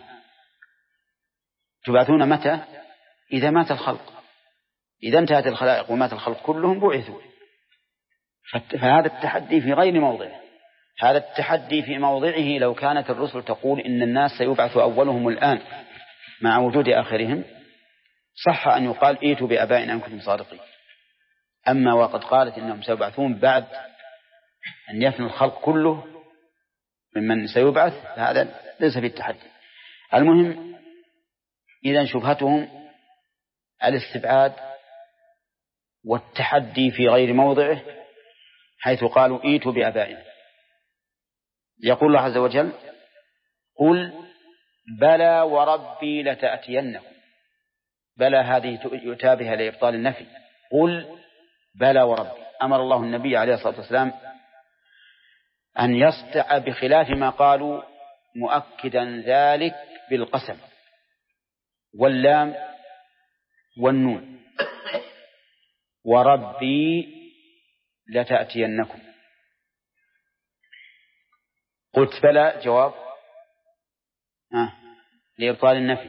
تبعثون متى؟ إذا مات الخلق. إذا انتهت الخلائق ومات الخلق كلهم بعثوا. فهذا التحدي في غير موضعه. هذا التحدي في موضعه لو كانت الرسل تقول إن الناس سيبعث أولهم الآن مع وجود آخرهم، صح أن يقال ائتوا بآبائنا إن كنتم صادقين. أما وقد قالت إنهم سيبعثون بعد أن يفنى الخلق كله ممن سيبعث، هذا ليس في التحدي. المهم، إذن شبهتهم الاستبعاد والتحدي في غير موضعه، حيث قالوا ائتوا بآبائنا. يقول الله عز وجل: قل بلى وربي لتأتينكم. بلى هذه يؤتى بها لإبطال النفي. قل بلى وربي. أمر الله النبي عليه الصلاة والسلام أن يصدع بخلاف ما قالوا، مؤكدا ذلك بالقسم واللام والنون: وربي لتأتينكم. قلت بلى جواب لإبطال النفي،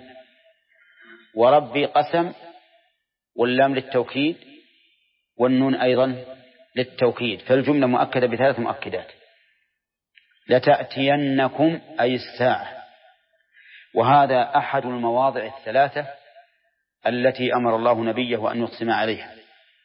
وربي قسم، واللام للتوكيد، والنون أيضا للتوكيد، فالجملة مؤكدة بثلاث مؤكدات: لتأتينكم أي الساعة، وهذا أحد المواضع الثلاثة التي أمر الله نبيه أن يقسم عليها.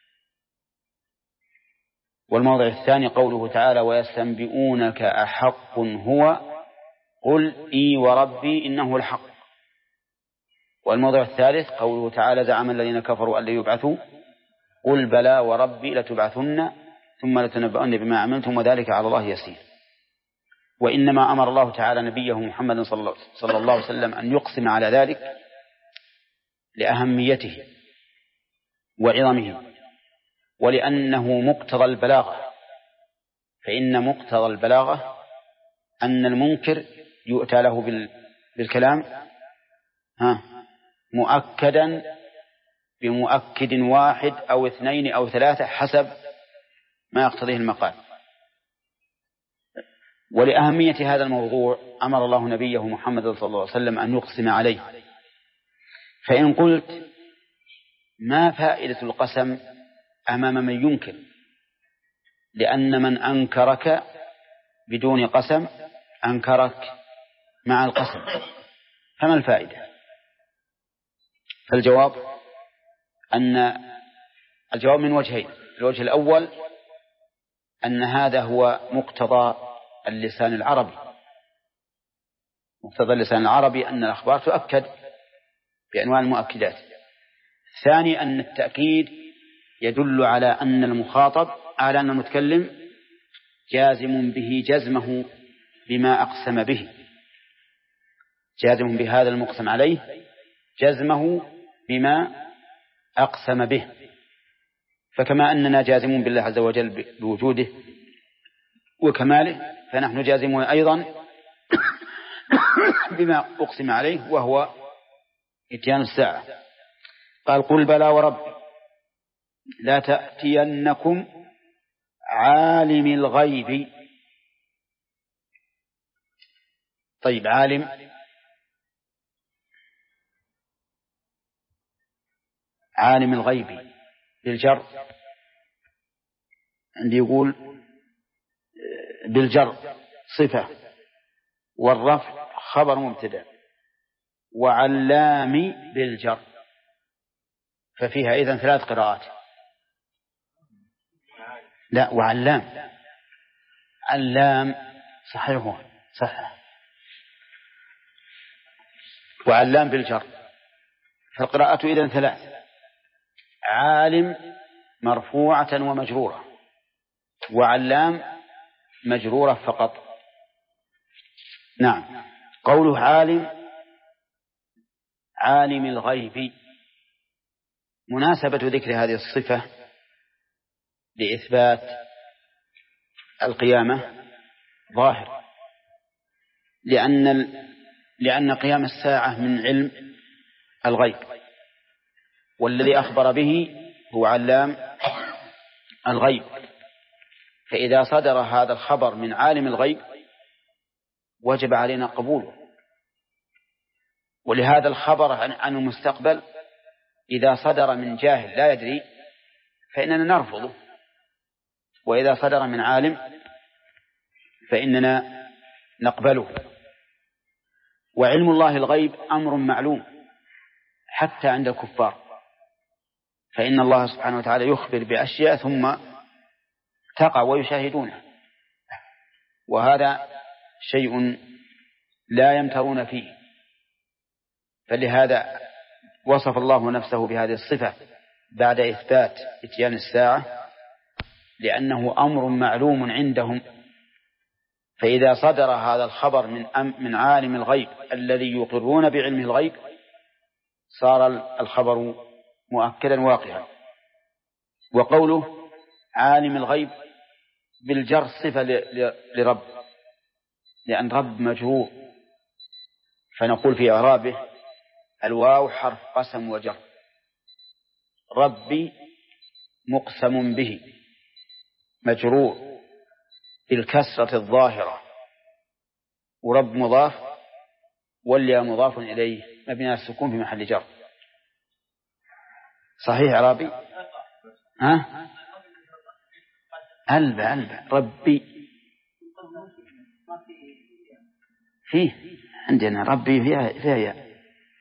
والموضع الثاني قوله تعالى: ويستنبئونك أحق هو قل إي وربي إنه الحق. والموضع الثالث قوله تعالى: زعم الذين كفروا أن لن يبعثوا قل بلى وربي لتبعثن ثم لتنبؤن بما عملتم وذلك على الله يسير. وإنما أمر الله تعالى نبيه محمد صلى الله عليه وسلم أن يقسم على ذلك لأهميته وعظمه، ولأنه مقتضى البلاغة، فإن مقتضى البلاغة أن المنكر يؤتى له بالكلام مؤكدا بمؤكد واحد أو اثنين أو ثلاثة حسب ما يقتضيه المقال. ولأهمية هذا الموضوع أمر الله نبيه محمد صلى الله عليه وسلم أن يقسم عليه. فإن قلت: ما فائدة القسم أمام من ينكر؟ لأن من أنكرك بدون قسم أنكرك مع القسم، فما الفائدة؟ فالجواب أن الجواب من وجهين: الوجه الأول أن هذا هو مقتضى اللسان العربي، مقتضى اللسان العربي أن الأخبار تؤكد بأنواع المؤكدات. الثاني أن التأكيد يدل على أن المخاطب على أن المتكلم جازم به جزمه بما أقسم به، جازم بهذا المقسم عليه جزمه بما أقسم به. فكما أننا جازمون بالله عز وجل بوجوده وكماله، فنحن جازمون أيضا بما أقسم عليه وهو إتيان الساعة. قال: قل بلى وربي لا تأتينكم عالم الغيب. طيب، عالم الغيب بالجر، عندي يقول بالجر صفة، والرفع خبر مبتدأ، وعلام بالجر، ففيها إذن ثلاث قراءات. لا، وعلام، علام صحيح صح، وعلام بالجر، فالقراءة إذن ثلاث: عالم مرفوعة ومجرورة، وعلام مجرورة فقط. نعم. قوله عالم الغيب، مناسبة ذكر هذه الصفة لإثبات القيامة ظاهر، لأن قيام الساعة من علم الغيب، والذي أخبر به هو علام الغيب. فإذا صدر هذا الخبر من عالم الغيب وجب علينا قبوله. ولهذا الخبر عن المستقبل إذا صدر من جاهل لا يدري فإننا نرفضه، وإذا صدر من عالم فإننا نقبله. وعلم الله الغيب أمر معلوم حتى عند الكفار، فإن الله سبحانه وتعالى يخبر بأشياء ثم تقع ويشاهدونها، وهذا شيء لا يمترون فيه. فلهذا وصف الله نفسه بهذه الصفة بعد إثبات إتيان الساعة، لأنه أمر معلوم عندهم. فإذا صدر هذا الخبر من عالم الغيب الذي يقرون بعلم الغيب صار الخبر مؤكدا واقعا. وقوله عالم الغيب بالجر صفة لرب، لأن رب مجرور، فنقول في إعرابه: الواو حرف قسم وجر، ربي مقسم به مجرور بالكسرة الظاهرة، ورب مضاف، والياء مضاف إليه مبني على السكون في محل جر. صحيح عربي؟ ألبى ربي فيه عندنا ربي فيها ياء.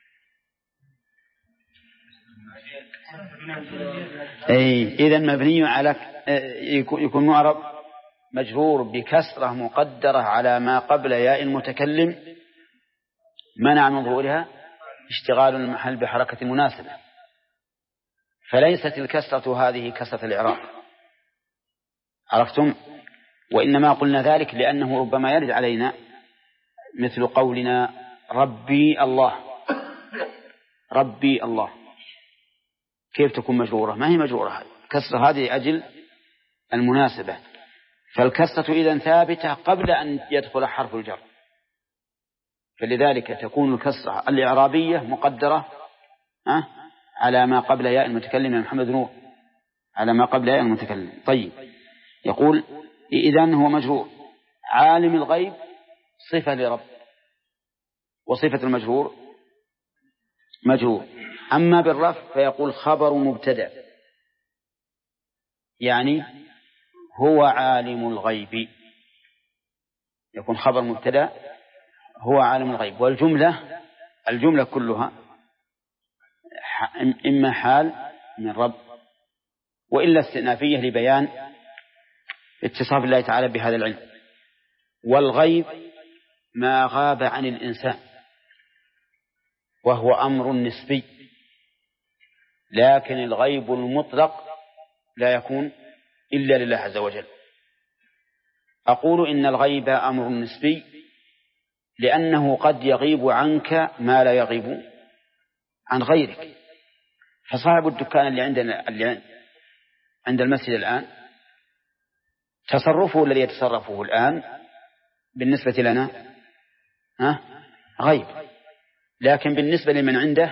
إذن مبني على يكون معرب مجرور بكسرة مقدرة على ما قبل ياء المتكلم منع من ظهورها اشتغال المحل بحركة مناسبة، فليست الكسرة هذه كسرة الإعراب، عرفتم؟ وإنما قلنا ذلك لأنه ربما يرد علينا مثل قولنا ربي الله، ربي الله كيف تكون مجرورة؟ ما هي مجرورة، كسرة هذه أجل المناسبة، فالكسرة إذن ثابتة قبل أن يدخل حرف الجر، فلذلك تكون الكسرة الإعرابية مقدرة على ما قبل ياء المتكلم يا محمد نور، على ما قبل ياء المتكلم. طيب، يقول إذن هو مجرور. عالم الغيب صفة لرب، وصفة المجرور مجرور. أما بالرفع فيقول خبر مبتدأ، يعني هو عالم الغيب، يكون خبر مبتدأ هو عالم الغيب. والجملة كلها إما حال من رب وإلا استئنافية لبيان اتصاف الله تعالى بهذا العلم. والغيب ما غاب عن الإنسان وهو أمر نسبي، لكن الغيب المطلق لا يكون إلا لله عز وجل. أقول إن الغيب أمر نسبي لأنه قد يغيب عنك ما لا يغيب عن غيرك. فصاحب الدكان اللي عند المسجد الآن تصرفه الذي يتصرفه الآن بالنسبة لنا غيب، لكن بالنسبة لمن عنده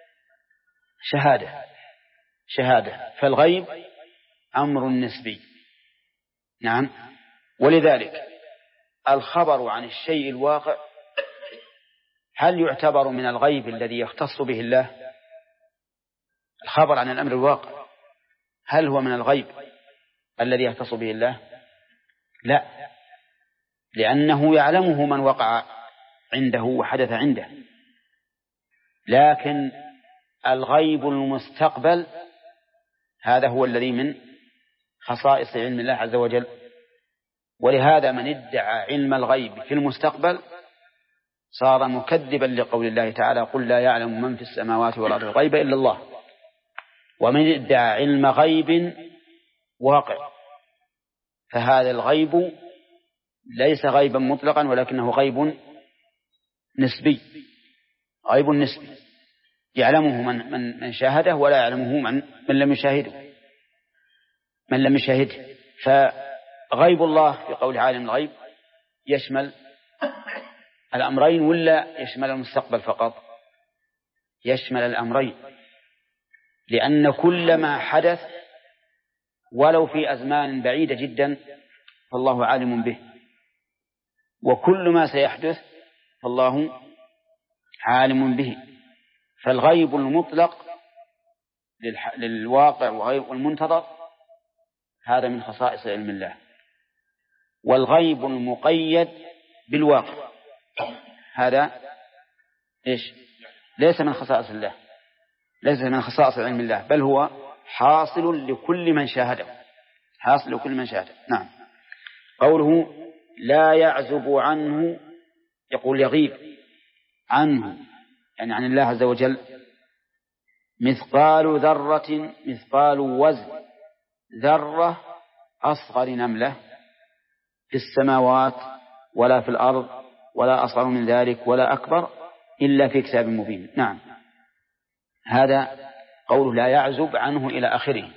شهادة. فالغيب أمر نسبي. نعم. ولذلك الخبر عن الشيء الواقع هل يعتبر من الغيب الذي يختص به الله؟ الخبر عن الأمر الواقع هل هو من الغيب الذي يختص به الله؟ لا، لأنه يعلمه من وقع عنده وحدث عنده. لكن الغيب المستقبل هذا هو الذي من خصائص علم الله عز وجل. ولهذا من ادعى علم الغيب في المستقبل صار مكذبا لقول الله تعالى قل لا يعلم من في السماوات والأرض الغيب إلا الله. ومن ادعى علم غيب واقع فهذا الغيب ليس غيبا مطلقا ولكنه غيب نسبي، غيب نسبي يعلمه من شاهده ولا يعلمه من لم يشاهده. فغيب الله في قول عالم الغيب يشمل الأمرين ولا يشمل المستقبل فقط؟ يشمل الأمرين، لأن كل ما حدث ولو في أزمان بعيدة جدا فالله عالم به، وكل ما سيحدث فالله عالم به. فالغيب المطلق للواقع والمنتظر هذا من خصائص علم الله. والغيب المقيد بالواقع هذا ليس من خصائص الله، ليس من خصائص علم الله، بل هو حاصل لكل من شاهده، حاصل لكل من شاهده. نعم. قوله لا يعزب عنه، يقول يغيب عنه يعني عن الله عز وجل مثقال ذرة، مثقال وزن ذرة أصغر نملة في السماوات ولا في الأرض ولا أصغر من ذلك ولا أكبر إلا في كتاب مبين. نعم. هذا قوله لا يعزب عنه إلى آخره،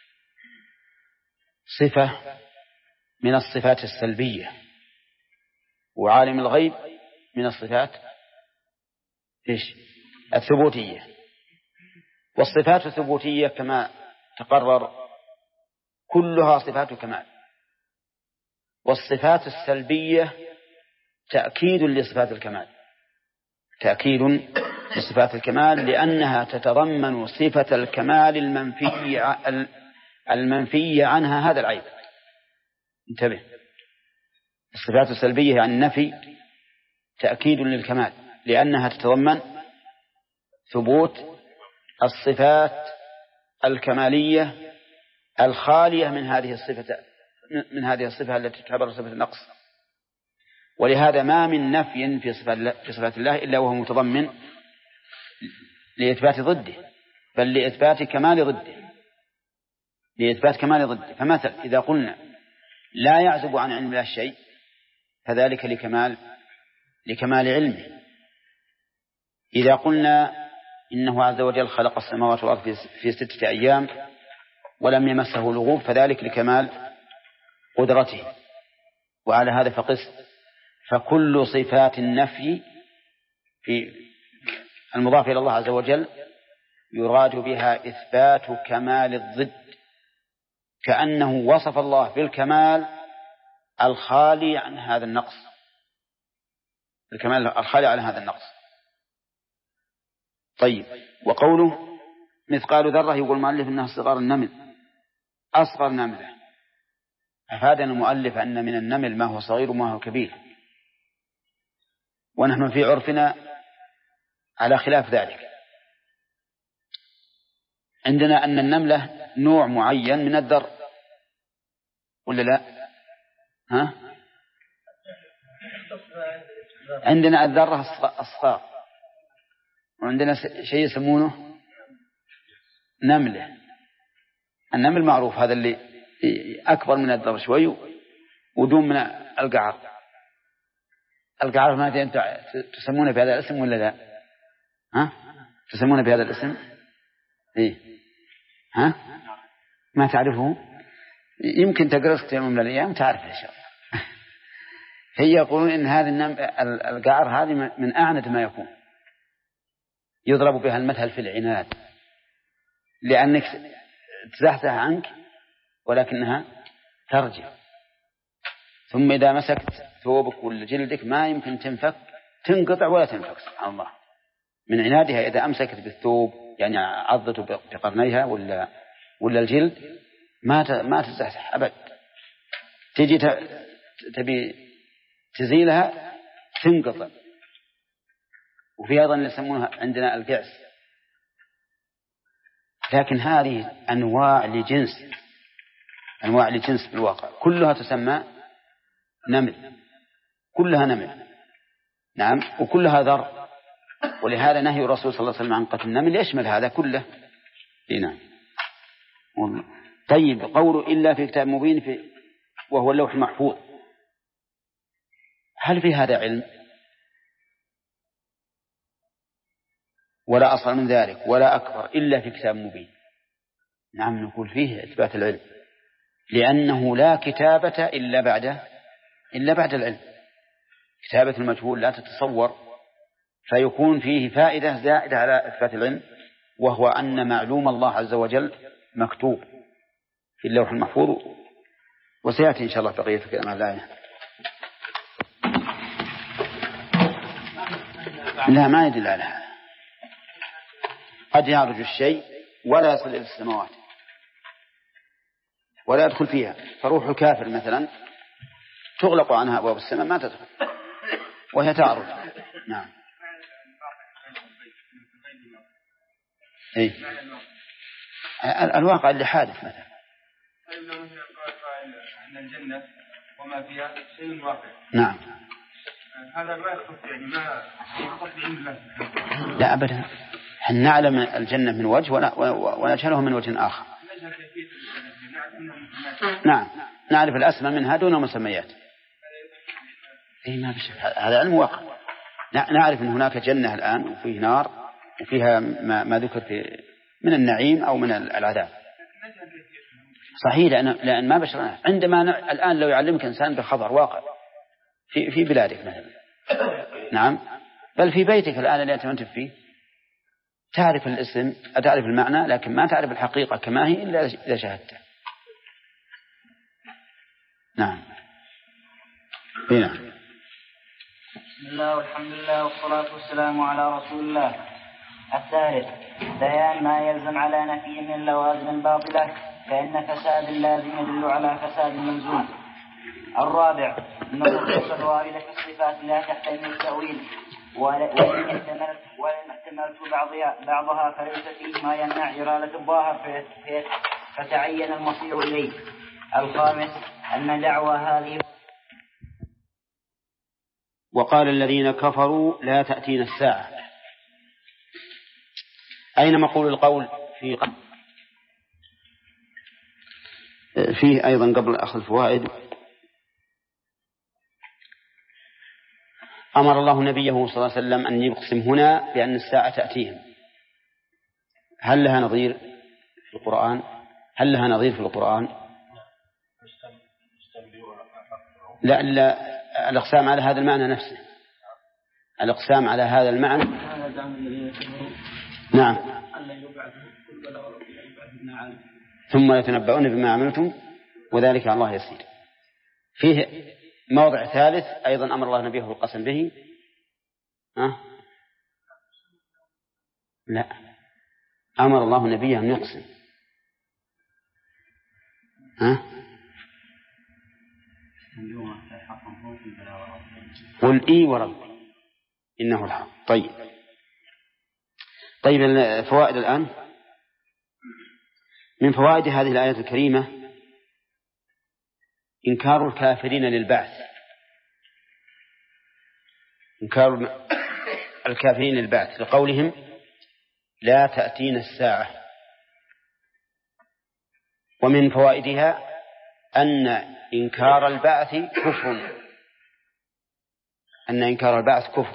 صفة من الصفات السلبية، وعالم الغيب من الصفات الثبوتية. والصفات الثبوتية كما تقرر كلها صفات كمال، والصفات السلبية تأكيد لصفات الكمال، تأكيد لصفات الكمال، لأنها تتضمن صفة الكمال المنفي عنها هذا العيب. انتبه، الصفات السلبية عن النفي تأكيد للكمال، لأنها تتضمن ثبوت الصفات الكمالية الخالية من هذه الصفة التي تعتبر صفة النقص. ولهذا ما من نفي في صفات الله إلا وهو متضمن لإثبات ضده، بل لإثبات كمال ضده. فمثلا إذا قلنا لا يعزب عن علم الله شيء فذلك لكمال علمه. إذا قلنا إنه عز وجل خلق السماوات والأرض في 6 أيام ولم يمسه لغوب فذلك لكمال قدرته. وعلى هذا فقس، فكل صفات النفي في المضاف إلى الله عز وجل يراد بها إثبات كمال الضد، كأنه وصف الله بالكمال الخالي عن هذا النقص، الكمال الخالي عن هذا النقص. طيب، وقوله مثقال ذرة يقول المؤلف إنها صغار النمل، أصغر نملة. أفادنا المؤلف أن من النمل ما هو صغير وما هو كبير، ونحن في عرفنا على خلاف ذلك. عندنا أن النملة نوع معين من الذر ولا لا؟ ها؟ عندنا الذرة الصغار، وعندنا شيء يسمونه نملة. النمل معروف هذا اللي أكبر من الذر شوي ودون من القعر. القعر ما أنت تسمونه بهذا الاسم ولا لا؟ ها؟ تسمونه بهذا الاسم؟ إيه؟ ها؟ ما تعرفه؟ يمكن تقرأ كتاب من الأيام تعرف إن شاء الله. هي يقولون إن هذه القعر هذه من أعند ما يكون، يضرب بها المثل في العناد، لأنك تزحزح عنك ولكنها ترجع، ثم إذا مسكت ثوبك ولا جلدك ما يمكن تنقطع ولا تنفك. سبحان الله، من عنادها إذا أمسكت بالثوب يعني عضته بقرنيها ولا الجلد ما تزحزح أبد. تجي تبي تزيلها تنقطع. وفي أيضا يسمونها عندنا القعس. لكن هذه أنواع لجنس بالواقع، كلها تسمى نمل، كلها نمل. نعم، وكلها ذر. ولهذا نهي الرسول صلى الله عليه وسلم عن قتل النمل يشمل هذا كله. نعم. طيب، قوله إلا في كتاب مبين وهو اللوح المحفوظ، هل في هذا علم؟ ولا أصغر من ذلك ولا أكبر إلا في كتاب مبين. نعم، نقول فيه إثبات العلم، لأنه لا كتابة إلا بعد العلم. كتابة المجهول لا تتصور، فيكون فيه فائدة زائدة على إثبات العلم، وهو أن معلوم الله عز وجل مكتوب في اللوح المحفوظ. وسيأتي إن شاء الله بقية كلام الآية. لا، ما يدل على هذا. قد يعرج الشيء ولا يصل إلى السماوات ولا يدخل فيها، فروح الكافر مثلا تغلق عنها أبواب السماء ما تدخل وهي تعرج. نعم. إيه؟ الواقع اللي حادث مثلا. أن الجنة وما فيها شيء واقع. نعم. هذا ما يخص يعني ما يخص بعلم الله. لا أبدا، نعلم الجنة من وجه ونجهله من وجه آخر. نعم، نعرف الأسماء منها دون مسميات. ما بشك، هذا علم واقع. نعرف أن هناك جنة الآن وفيه نار وفيها ما ذكر من النعيم أو من العذاب. صحيح، لأن ما بشرنا. عندما الآن لو يعلمك إنسان بخبر واقع في بلادك مثلا، نعم، بل في بيتك الآن اللي أنت فيه، تعرف الاسم، تعرف المعنى، لكن ما تعرف الحقيقة كما هي إلا إذا شاهدته. نعم. هنا. بسم الله والحمد لله والصلاة والسلام على رسول الله. الثالث، بيان ما يلزم على نفي من اللوازم الباطلة، فإن فساد اللازم يدل على فساد الملزوم. الرابع أن النصوص الواردة في الصفات لا تحتمل التأويل، وإن احتملت بعضها فليس فيه ما يمنع إرادة الظاهر فتعين المصير إليه. الخامس أن دعوى هذه. وقال الذين كفروا لا تأتينا الساعة. أين مقول القول فيه أيضا قبل أخذ الفوائد؟ أمر الله نبيه صلى الله عليه وسلم أن يقسم هنا بأن الساعة تأتيهم. هل لها نظير في القرآن؟ لا الأقسام على هذا المعنى نفسه، الأقسام على هذا المعنى. نعم. ثم يتنبؤون بما عملتم وذلك على الله يسير. فيه موضع ثالث أيضا أمر الله نبيه بالقسم به. لا، أمر الله نبيه أن يقسم. قل إي وربي إنه الحق. طيب الفوائد الآن. من فوائد هذه الآية الكريمة إنكار الكافرين للبعث، إنكار الكافرين للبعث لقولهم لا تأتينا الساعة. ومن فوائدها أن إنكار البعث كفر،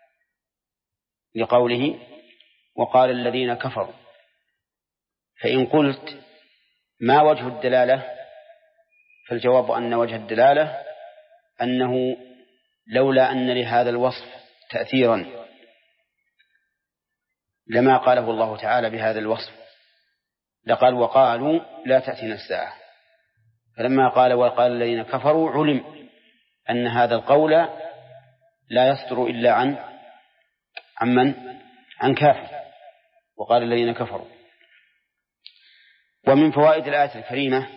لقوله وقال الذين كفروا. فإن قلت ما وجه الدلالة؟ فالجواب أن وجه الدلالة أنه لولا أن لهذا الوصف تأثيرا لما قاله الله تعالى بهذا الوصف، لقال وقالوا لا تأتينا الساعة. فلما قال وقال الذين كفروا علم أن هذا القول لا يصدر إلا عن كافر، وقال الذين كفروا. ومن فوائد الآية الكريمة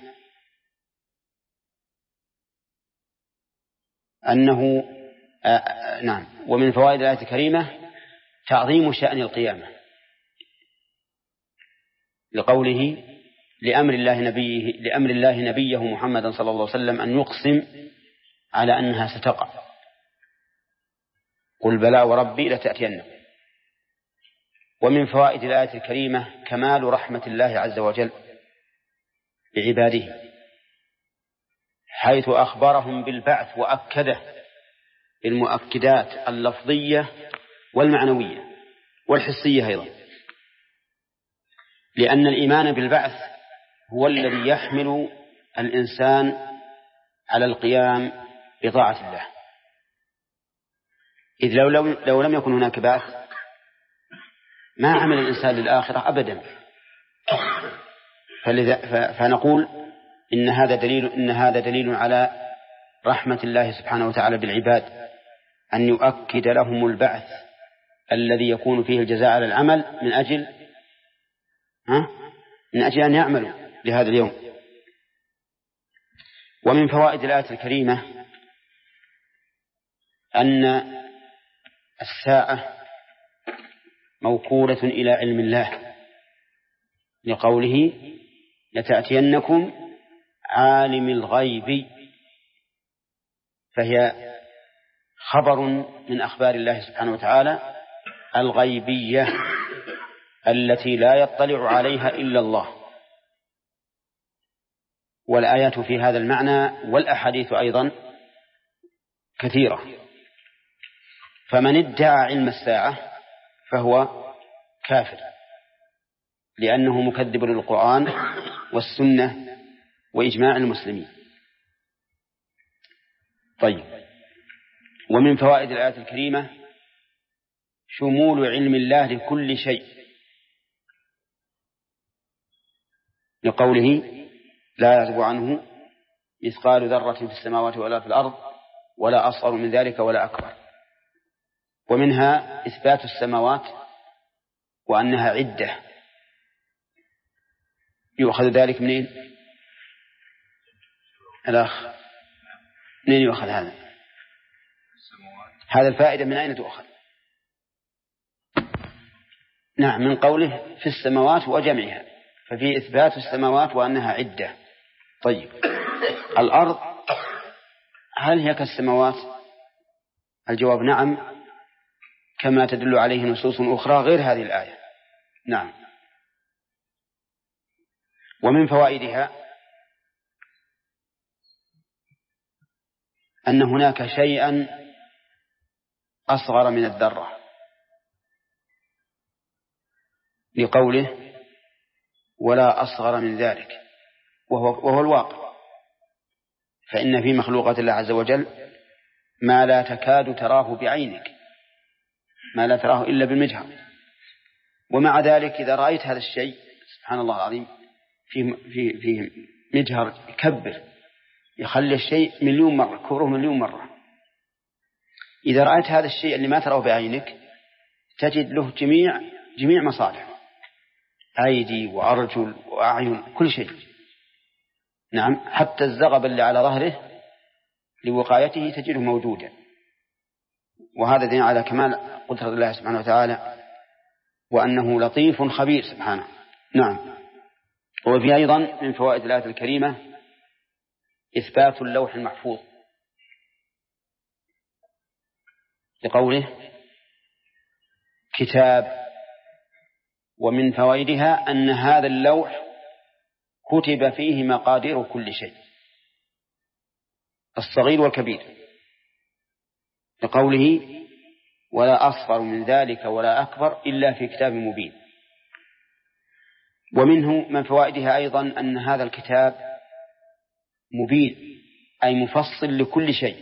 ومن فوائد الآية الكريمة تعظيم شأن القيامة، لقوله لأمر الله نبيه محمد صلى الله عليه وسلم أن يقسم على أنها ستقع. قل بلى وربي لتأتينكم. ومن فوائد الآية الكريمة كمال رحمة الله عز وجل بعباده، حيث أخبرهم بالبعث وأكده بالمؤكدات اللفظية والمعنوية والحسية أيضا، لأن الإيمان بالبعث هو الذي يحمل الإنسان على القيام بطاعة الله. إذ لو لم يكن هناك بعث ما عمل الإنسان للآخرة أبدا. فنقول إن هذا دليل على رحمة الله سبحانه وتعالى بالعباد، أن يؤكد لهم البعث الذي يكون فيه الجزاء على العمل من أجل أن يعملوا لهذا اليوم. ومن فوائد الآية الكريمة أن الساعة موكولة إلى علم الله، لقوله لتأتينكم عالم الغيب، فهي خبر من أخبار الله سبحانه وتعالى الغيبية التي لا يطلع عليها إلا الله. والآيات في هذا المعنى والأحاديث أيضا كثيرة. فمن ادعى علم الساعة فهو كافر، لأنه مكذب للقرآن والسنة وإجماع المسلمين. طيب، ومن فوائد الآية الكريمة شمول علم الله لكل شيء، لقوله لا يعزب عنه مثقال ذرة في السماوات ولا في الأرض ولا أصغر من ذلك ولا أكبر. ومنها إثبات السماوات وأنها عدة، يؤخذ ذلك منين؟ الأخ منين يؤخذ هذا؟ هذا الفائدة من أين تؤخذ؟ نعم، من قوله في السماوات وجمعها، ففي إثبات السماوات وأنها عدة. طيب، الأرض هل هي كالسماوات؟ الجواب نعم، كما تدل عليه نصوص أخرى غير هذه الآية. نعم. ومن فوائدها أن هناك شيئا أصغر من الذرة، لقوله ولا أصغر من ذلك، وهو الواقع. فإن في مخلوقات الله عز وجل ما لا تكاد تراه بعينك، ما لا تراه إلا بالمجهر، ومع ذلك إذا رأيت هذا الشيء سبحان الله العظيم فيه مجهر يكبر، يخلي الشيء مليون مرة، كبره مليون مرة. إذا رأيت هذا الشيء اللي ما تراه بعينك تجد له جميع مصالح، أيدي وأرجل وأعين، كل شيء. نعم، حتى الزغب اللي على ظهره لوقايته تجده موجودا، وهذا دين على كمال قدرة الله سبحانه وتعالى، وأنه لطيف خبير سبحانه. نعم. وفي أيضا من فوائد الآية الكريمة إثبات اللوح المحفوظ، لقوله كتاب. ومن فوائدها أن هذا اللوح كتب فيه مقادير كل شيء، الصغير والكبير، لقوله ولا أصغر من ذلك ولا أكبر إلا في كتاب مبين. ومنه من فوائدها أيضا أن هذا الكتاب مبين، أي مفصل لكل شيء.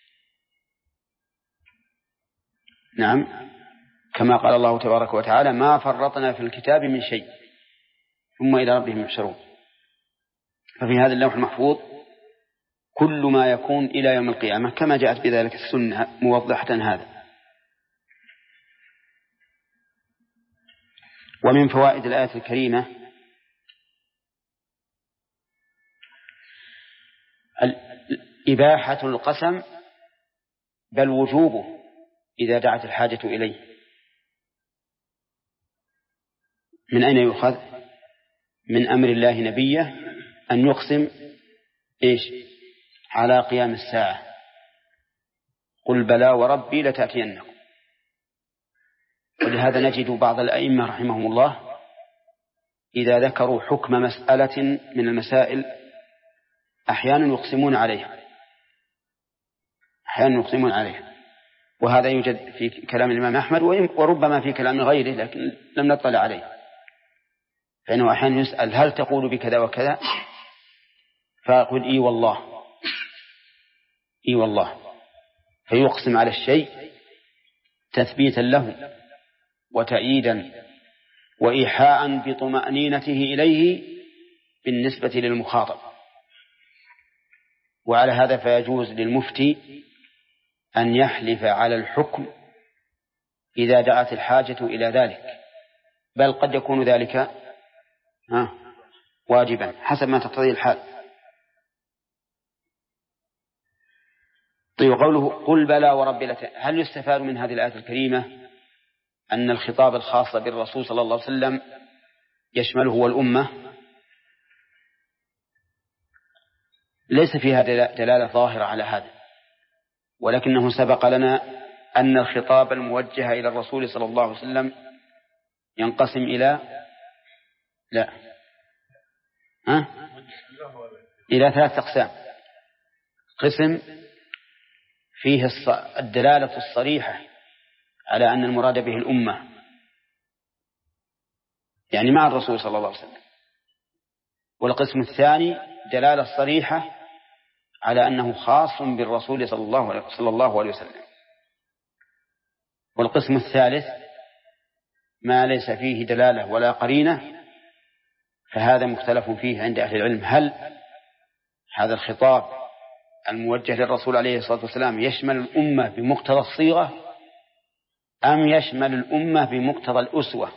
نعم، كما قال الله تبارك وتعالى ما فرطنا في الكتاب من شيء ثم إلى ربهم يحشرون. ففي هذا اللوح المحفوظ كل ما يكون إلى يوم القيامة، كما جاءت بذلك السنة موضحة هذا. ومن فوائد الآية الكريمة إباحة القسم، بل وجوبه إذا دعت الحاجة إليه. من أين يؤخذ؟ من أمر الله نبيه أن يقسم إيش؟ على قيام الساعة، قل بلى وربي لتأتينكم. ولهذا نجد بعض الأئمة رحمهم الله إذا ذكروا حكم مسألة من المسائل أحيانا يقسمون عليها، وهذا يوجد في كلام الإمام أحمد وربما في كلام غيره، لكن لم نطلع عليه. فإنه أحيانا يسأل هل تقول بكذا وكذا، فأقول إي والله، فيقسم على الشيء تثبيتا له وتأييدا وإيحاء بطمأنينته إليه بالنسبة للمخاطب. وعلى هذا فيجوز للمفتي أن يحلف على الحكم إذا دعت الحاجة إلى ذلك، بل قد يكون ذلك واجبا حسب ما تقتضي الحال. طيب، قوله قل بلى وربي هل يستفاد من هذه الآية الكريمة أن الخطاب الخاص بالرسول صلى الله عليه وسلم يشمله والأمة؟ ليس فيها دلالة ظاهرة على هذا، ولكنه سبق لنا أن الخطاب الموجه إلى الرسول صلى الله عليه وسلم ينقسم إلى إلى 3 أقسام. قسم فيه الدلالة الصريحة على أن المراد به الأمة، يعني مع الرسول صلى الله عليه وسلم. والقسم الثاني دلالة صريحة على أنه خاص بالرسول صلى الله عليه وسلم. والقسم الثالث ما ليس فيه دلالة ولا قرينة، فهذا مختلف فيه عند أهل العلم، هل هذا الخطاب الموجه للرسول عليه الصلاة والسلام يشمل الأمة بمقتضى الصيغة أم يشمل الأمة بمقتضى الأسوة؟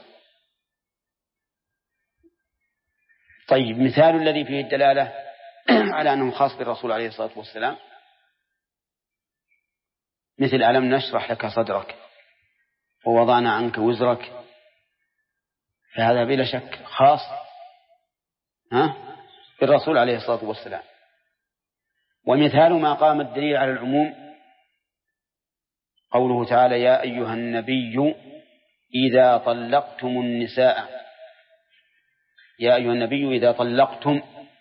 طيب، مثال الذي فيه الدلالة على أنه خاص بالرسول عليه الصلاة والسلام مثل ألم نشرح لك صدرك ووضعنا عنك وزرك، فهذا بلا شك خاص بالرسول عليه الصلاة والسلام. ومثال ما قام الدليل على العموم قوله تعالى: يا أيها النبي إذا طلقتم النساء. يا أيها النبي إذا طلقتم،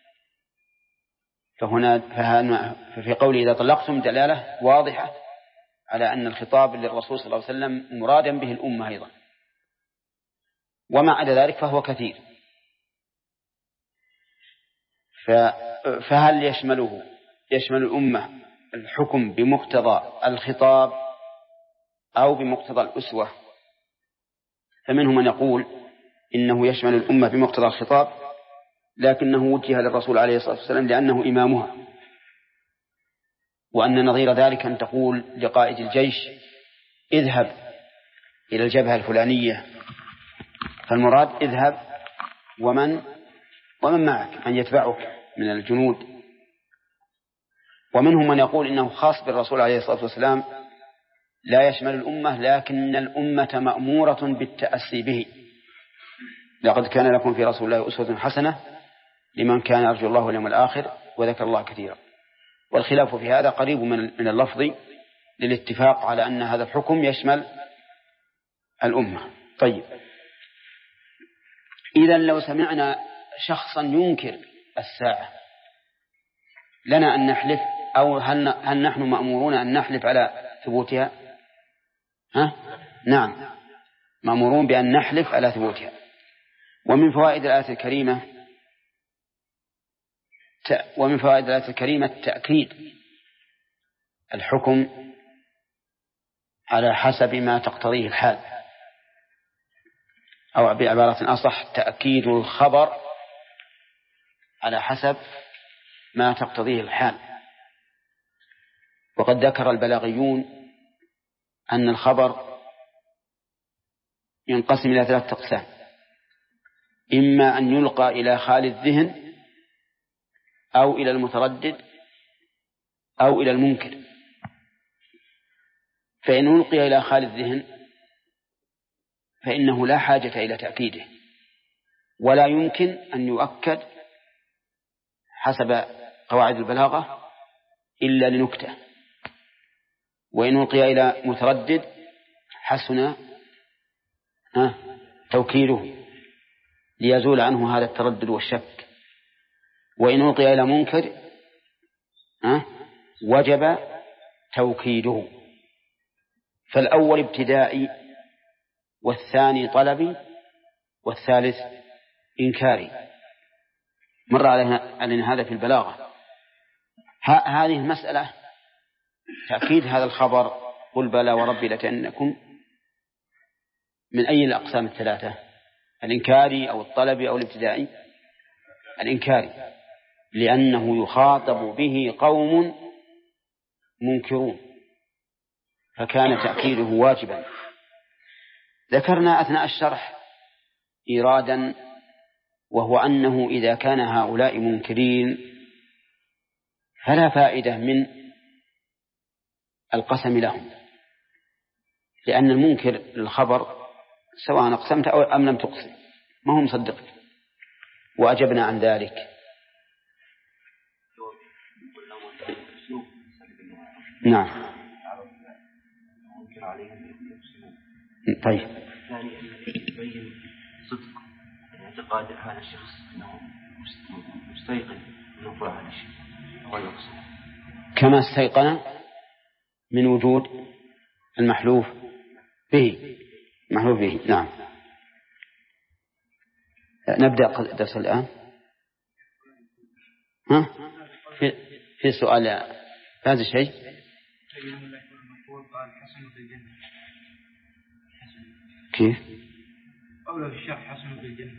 ففي قوله إذا طلقتم دلالة واضحة على أن الخطاب للرسول صلى الله عليه وسلم مرادا به الأمة أيضا، وما عدا ذلك فهو كثير. فهل يشمل الأمة الحكم بمقتضى الخطاب أو بمقتضى الأسوة؟ فمنهم من يقول إنه يشمل الأمة بمقتضى الخطاب، لكنه وجه للرسول عليه الصلاة والسلام لأنه إمامها، وأن نظير ذلك أن تقول لقائد الجيش: اذهب إلى الجبهة الفلانية، فالمراد اذهب ومن معك، من يتبعك من الجنود. ومنهم من يقول إنه خاص بالرسول عليه الصلاة والسلام، لا يشمل الأمة، لكن الأمة مأمورة بالتأسي به. لقد كان لكم في رسول الله أسوة حسنة لمن كان يرجو الله واليوم الآخر وذكر الله كثيرا. والخلاف في هذا قريب من اللفظ للاتفاق على أن هذا الحكم يشمل الأمة. طيب، إذن لو سمعنا شخصا ينكر الساعة لنا أن نحلف، أو هل نحن مأمورون أن نحلف على ثبوتها؟ نعم، مأمورون بأن نحلف على ثبوتها. ومن فوائد الآية الكريمة تأكيد الحكم على حسب ما تقتضيه الحال، أو بعبارة أصح تأكيد الخبر على حسب ما تقتضيه الحال. وقد ذكر البلاغيون أن الخبر ينقسم إلى 3 أقسام: إما أن يلقى إلى خالي الذهن، أو إلى المتردد، أو إلى المنكر. فإن ألقي إلى خالي الذهن فإنه لا حاجة إلى تأكيده، ولا يمكن أن يؤكد حسب قواعد البلاغة إلا لنكتة. وإن ألقي إلى متردد حسن توكيله ليزول عنه هذا التردد والشك. وإن ألقي إلى منكر وجب توكيده. فالأول ابتدائي، والثاني طلبي، والثالث إنكاري. مر علينا هذا في البلاغة. هذه المسألة تأكيد هذا الخبر: قل بلى وربي لتأتينكم، من أي الأقسام ال3؟ الإنكاري أو الطلبي أو الابتدائي؟ الإنكاري، لأنه يخاطب به قوم منكرون، فكان تأكيده واجبا. ذكرنا أثناء الشرح إيرادا، وهو أنه إذا كان هؤلاء منكرين فلا فائدة من القسم لهم، لأن المنكر للخبر سواء أقسمت أم لم تقسم ما هو مصدق. وأجبنا عن ذلك. نعم. طيب. الثاني الذي يبين صدق اعتقاد هذا الشخص أنه مستيقن أنه فعل هذا الشيء ولا يقصد، كما استيقن من وجود المحلوف به. نعم. نبدأ الدرس الآن. في سؤال هذا الشيء. كيف؟ أولى في الشرح حسن في الجنة.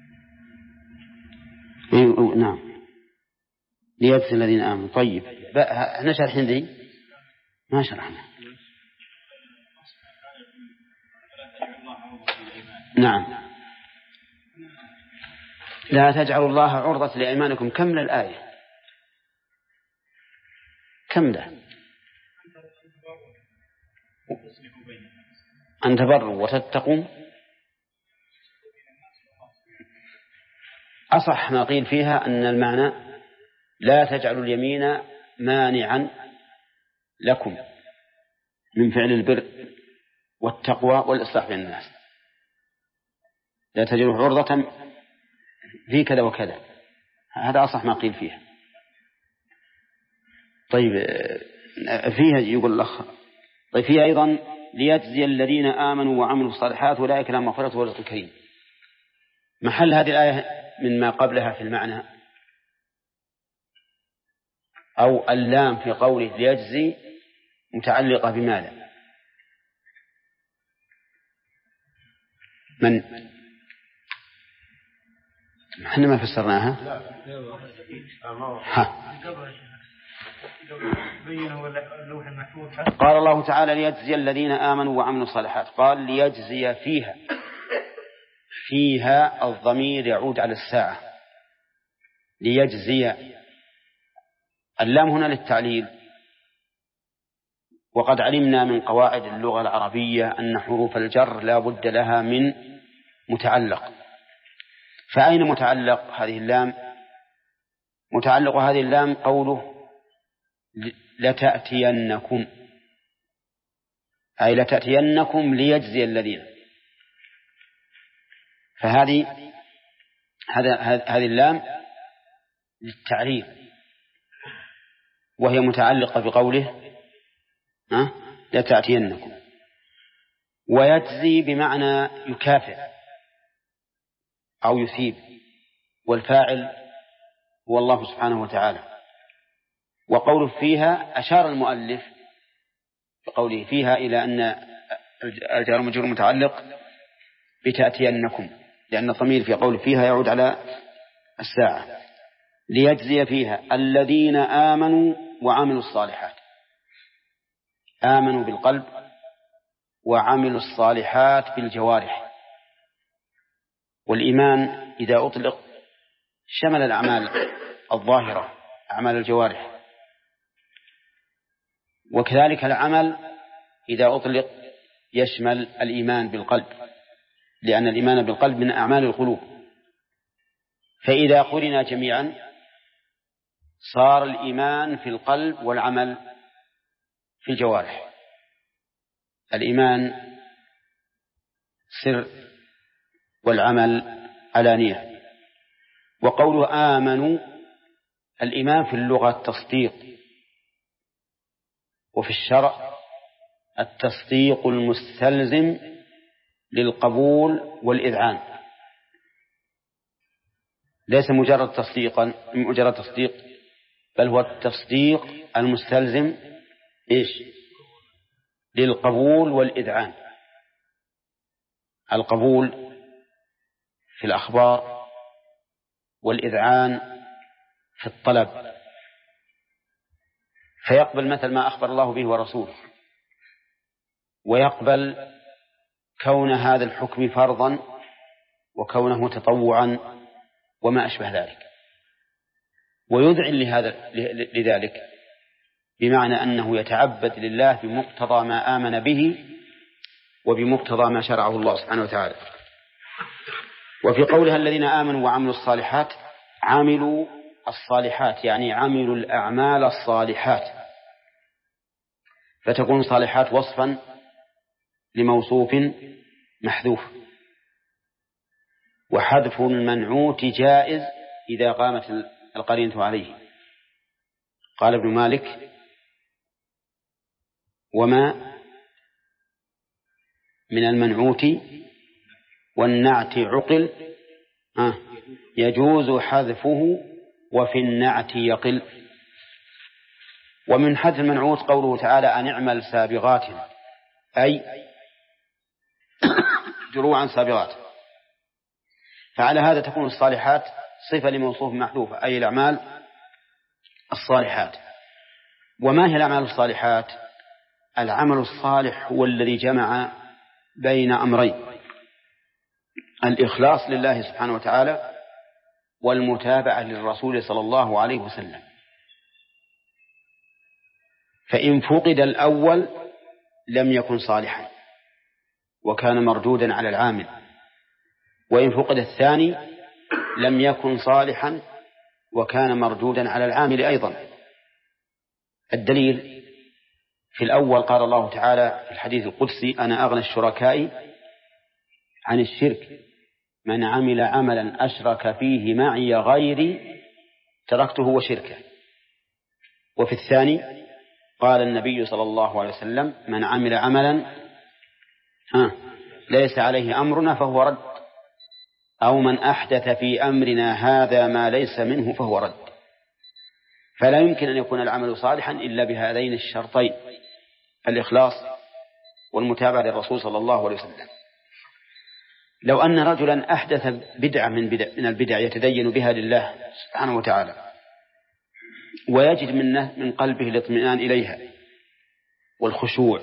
نعم، ليجزي الذين آمنوا. طيب، احنا شرحين ذي ما شرحنا. نعم، لا تجعلوا الله عرضة لأيمانكم. كم الآية؟ كم ده؟ أن تبروا وتتقوا أصح ما قيل فيها أن المعنى لا تجعلوا اليمين مانعا لكم من فعل البر والتقوى والإصلاح بين الناس، لا تجعلوا عرضة في كذا وكذا، هذا أصح ما قيل فيها. طيب فيها يقول الأخ طيب فيها أيضا ليجزي الذين آمنوا وعملوا الصالحات أولئك لهم مغفرة ورزق كريم. محل هذه الآية من ما قبلها في المعنى، أو اللام في قوله ليجزي متعلقة بماذا؟ من احنا ما فسرناها. قال الله تعالى ليجزي الذين آمنوا وعملوا الصالحات، قال ليجزي فيها، فيها الضمير يعود على الساعة، ليجزي اللام هنا للتعليل. وقد علمنا من قواعد اللغة العربية أن حروف الجر لا بد لها من متعلق، فأين متعلق هذه اللام؟ متعلق هذه اللام قوله لتأتينكم، أي لتأتينكم ليجزي الذين، فهذه اللام للتعريف، وهي متعلقة بقوله لتأتينكم. ويجزي بمعنى يكافئ أو يثيب، والفاعل هو الله سبحانه وتعالى. وقوله فيها أشار المؤلف بقوله فيها إلى أن الجار والمجرور متعلق بتأتينكم، لأن الضمير في قوله فيها يعود على الساعة. ليجزي فيها الذين آمنوا وعملوا الصالحات، آمنوا بالقلب وعملوا الصالحات بالجوارح. والإيمان إذا أطلق شمل الأعمال الظاهرة، أعمال الجوارح، وكذلك العمل إذا أطلق يشمل الإيمان بالقلب، لأن الإيمان بالقلب من أعمال القلوب. فإذا قرنا جميعا صار الإيمان في القلب والعمل في الجوارح. الإيمان سر والعمل علانية. وقوله آمنوا، الإيمان في اللغة التصديق، وفي الشرع التصديق المستلزم للقبول والإذعان، ليس مجرد تصديق، بل هو التصديق المستلزم للقبول والإذعان. القبول في الأخبار، والإذعان في الطلب، فيقبل مثل ما أخبر الله به ورسوله، ويقبل كون هذا الحكم فرضا وكونه تطوعا وما أشبه ذلك، ويذعن لذلك بمعنى أنه يتعبد لله بمقتضى ما آمن به وبمقتضى ما شرعه الله سبحانه وتعالى. وفي قولها الذين آمنوا وعملوا الصالحات، عملوا الصالحات يعني عملوا الأعمال الصالحات، فتكون صالحات وصفا لموصوف محذوف. وحذف المنعوت جائز إذا قامت القرينة عليه. قال ابن مالك: وما من المنعوت والنعت عقل يجوز حذفه وفي النعت يقل. ومن حذف المنعوت قوله تعالى: أن اعمل سابغات، أي دروعا سابغات. فعلى هذا تكون الصالحات صفة لموصوف محذوفة، أي الأعمال الصالحات. وما هي الأعمال الصالحات؟ العمل الصالح هو الذي جمع بين أمرين: الإخلاص لله سبحانه وتعالى والمتابعة للرسول صلى الله عليه وسلم. فإن فقد الأول لم يكن صالحا، وكان مردودا على العامل، وإن فقد الثاني لم يكن صالحا وكان مردودا على العامل أيضا. الدليل في الأول قال الله تعالى في الحديث القدسي: أنا أغنى الشركاء عن الشرك، من عمل عملا أشرك فيه معي غيري تركته وشركه. وفي الثاني قال النبي صلى الله عليه وسلم: من عمل عملا ليس عليه أمرنا فهو رد، أو من أحدث في أمرنا هذا ما ليس منه فهو رد. فلا يمكن أن يكون العمل صالحا إلا بهذين الشرطين: الإخلاص والمتابعة للرسول صلى الله عليه وسلم. لو أن رجلا أحدث بدعة من البدع يتدين بها لله سبحانه وتعالى ويجد من قلبه الاطمئنان إليها والخشوع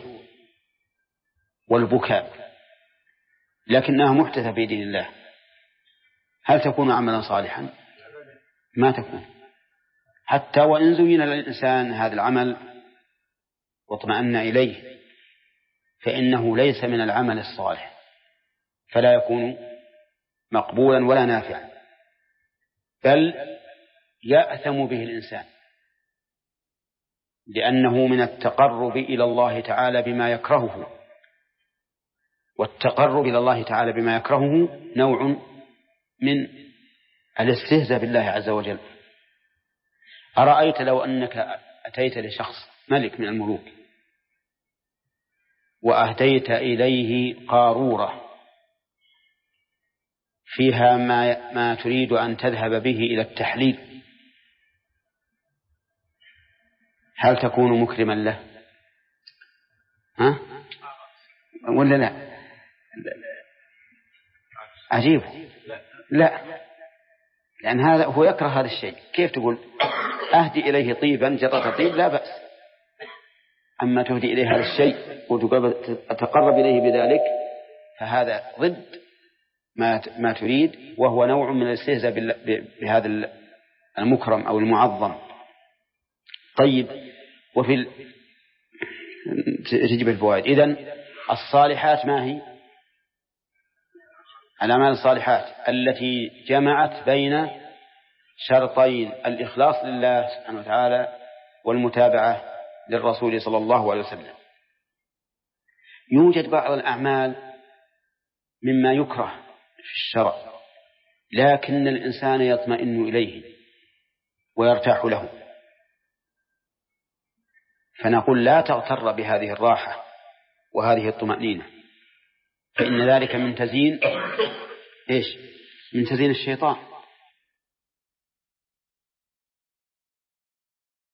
والبكاء، لكنها محدثة في دين الله، هل تكون عملا صالحا؟ ما تكون. حتى وإن زين للإنسان هذا العمل واطمأن إليه فإنه ليس من العمل الصالح، فلا يكون مقبولا ولا نافعا، بل يأثم به الإنسان، لأنه من التقرب إلى الله تعالى بما يكرهه، والتقرب إلى الله تعالى بما يكرهه نوع من الاستهزاء بالله عز وجل. أرأيت لو أنك أتيت لشخص ملك من الملوك وأهديت إليه قارورة فيها ما تريد أن تذهب به إلى التحليل، هل تكون مكرما له؟ ولا لا؟ عجيب. لا، لأن هذا هو يكره هذا الشيء. كيف تقول أهدي إليه طيبا جرة طيب؟ لا بأس. أما تهدي إليه هذا الشيء وتتقرب إليه بذلك فهذا ضد ما تريد، وهو نوع من الاستهزاء بهذا المكرم أو المعظم. طيب، وفي تجيب الفوائد. إذن الصالحات ما هي؟ الأعمال الصالحات التي جمعت بين شرطين: الإخلاص لله سبحانه وتعالى والمتابعة للرسول صلى الله عليه وسلم. يوجد بعض الأعمال مما يكره في الشرع لكن الإنسان يطمئن إليه ويرتاح له، فنقول لا تغتر بهذه الراحة وهذه الطمأنينة، فإن ذلك من تزيين من تزيين الشيطان.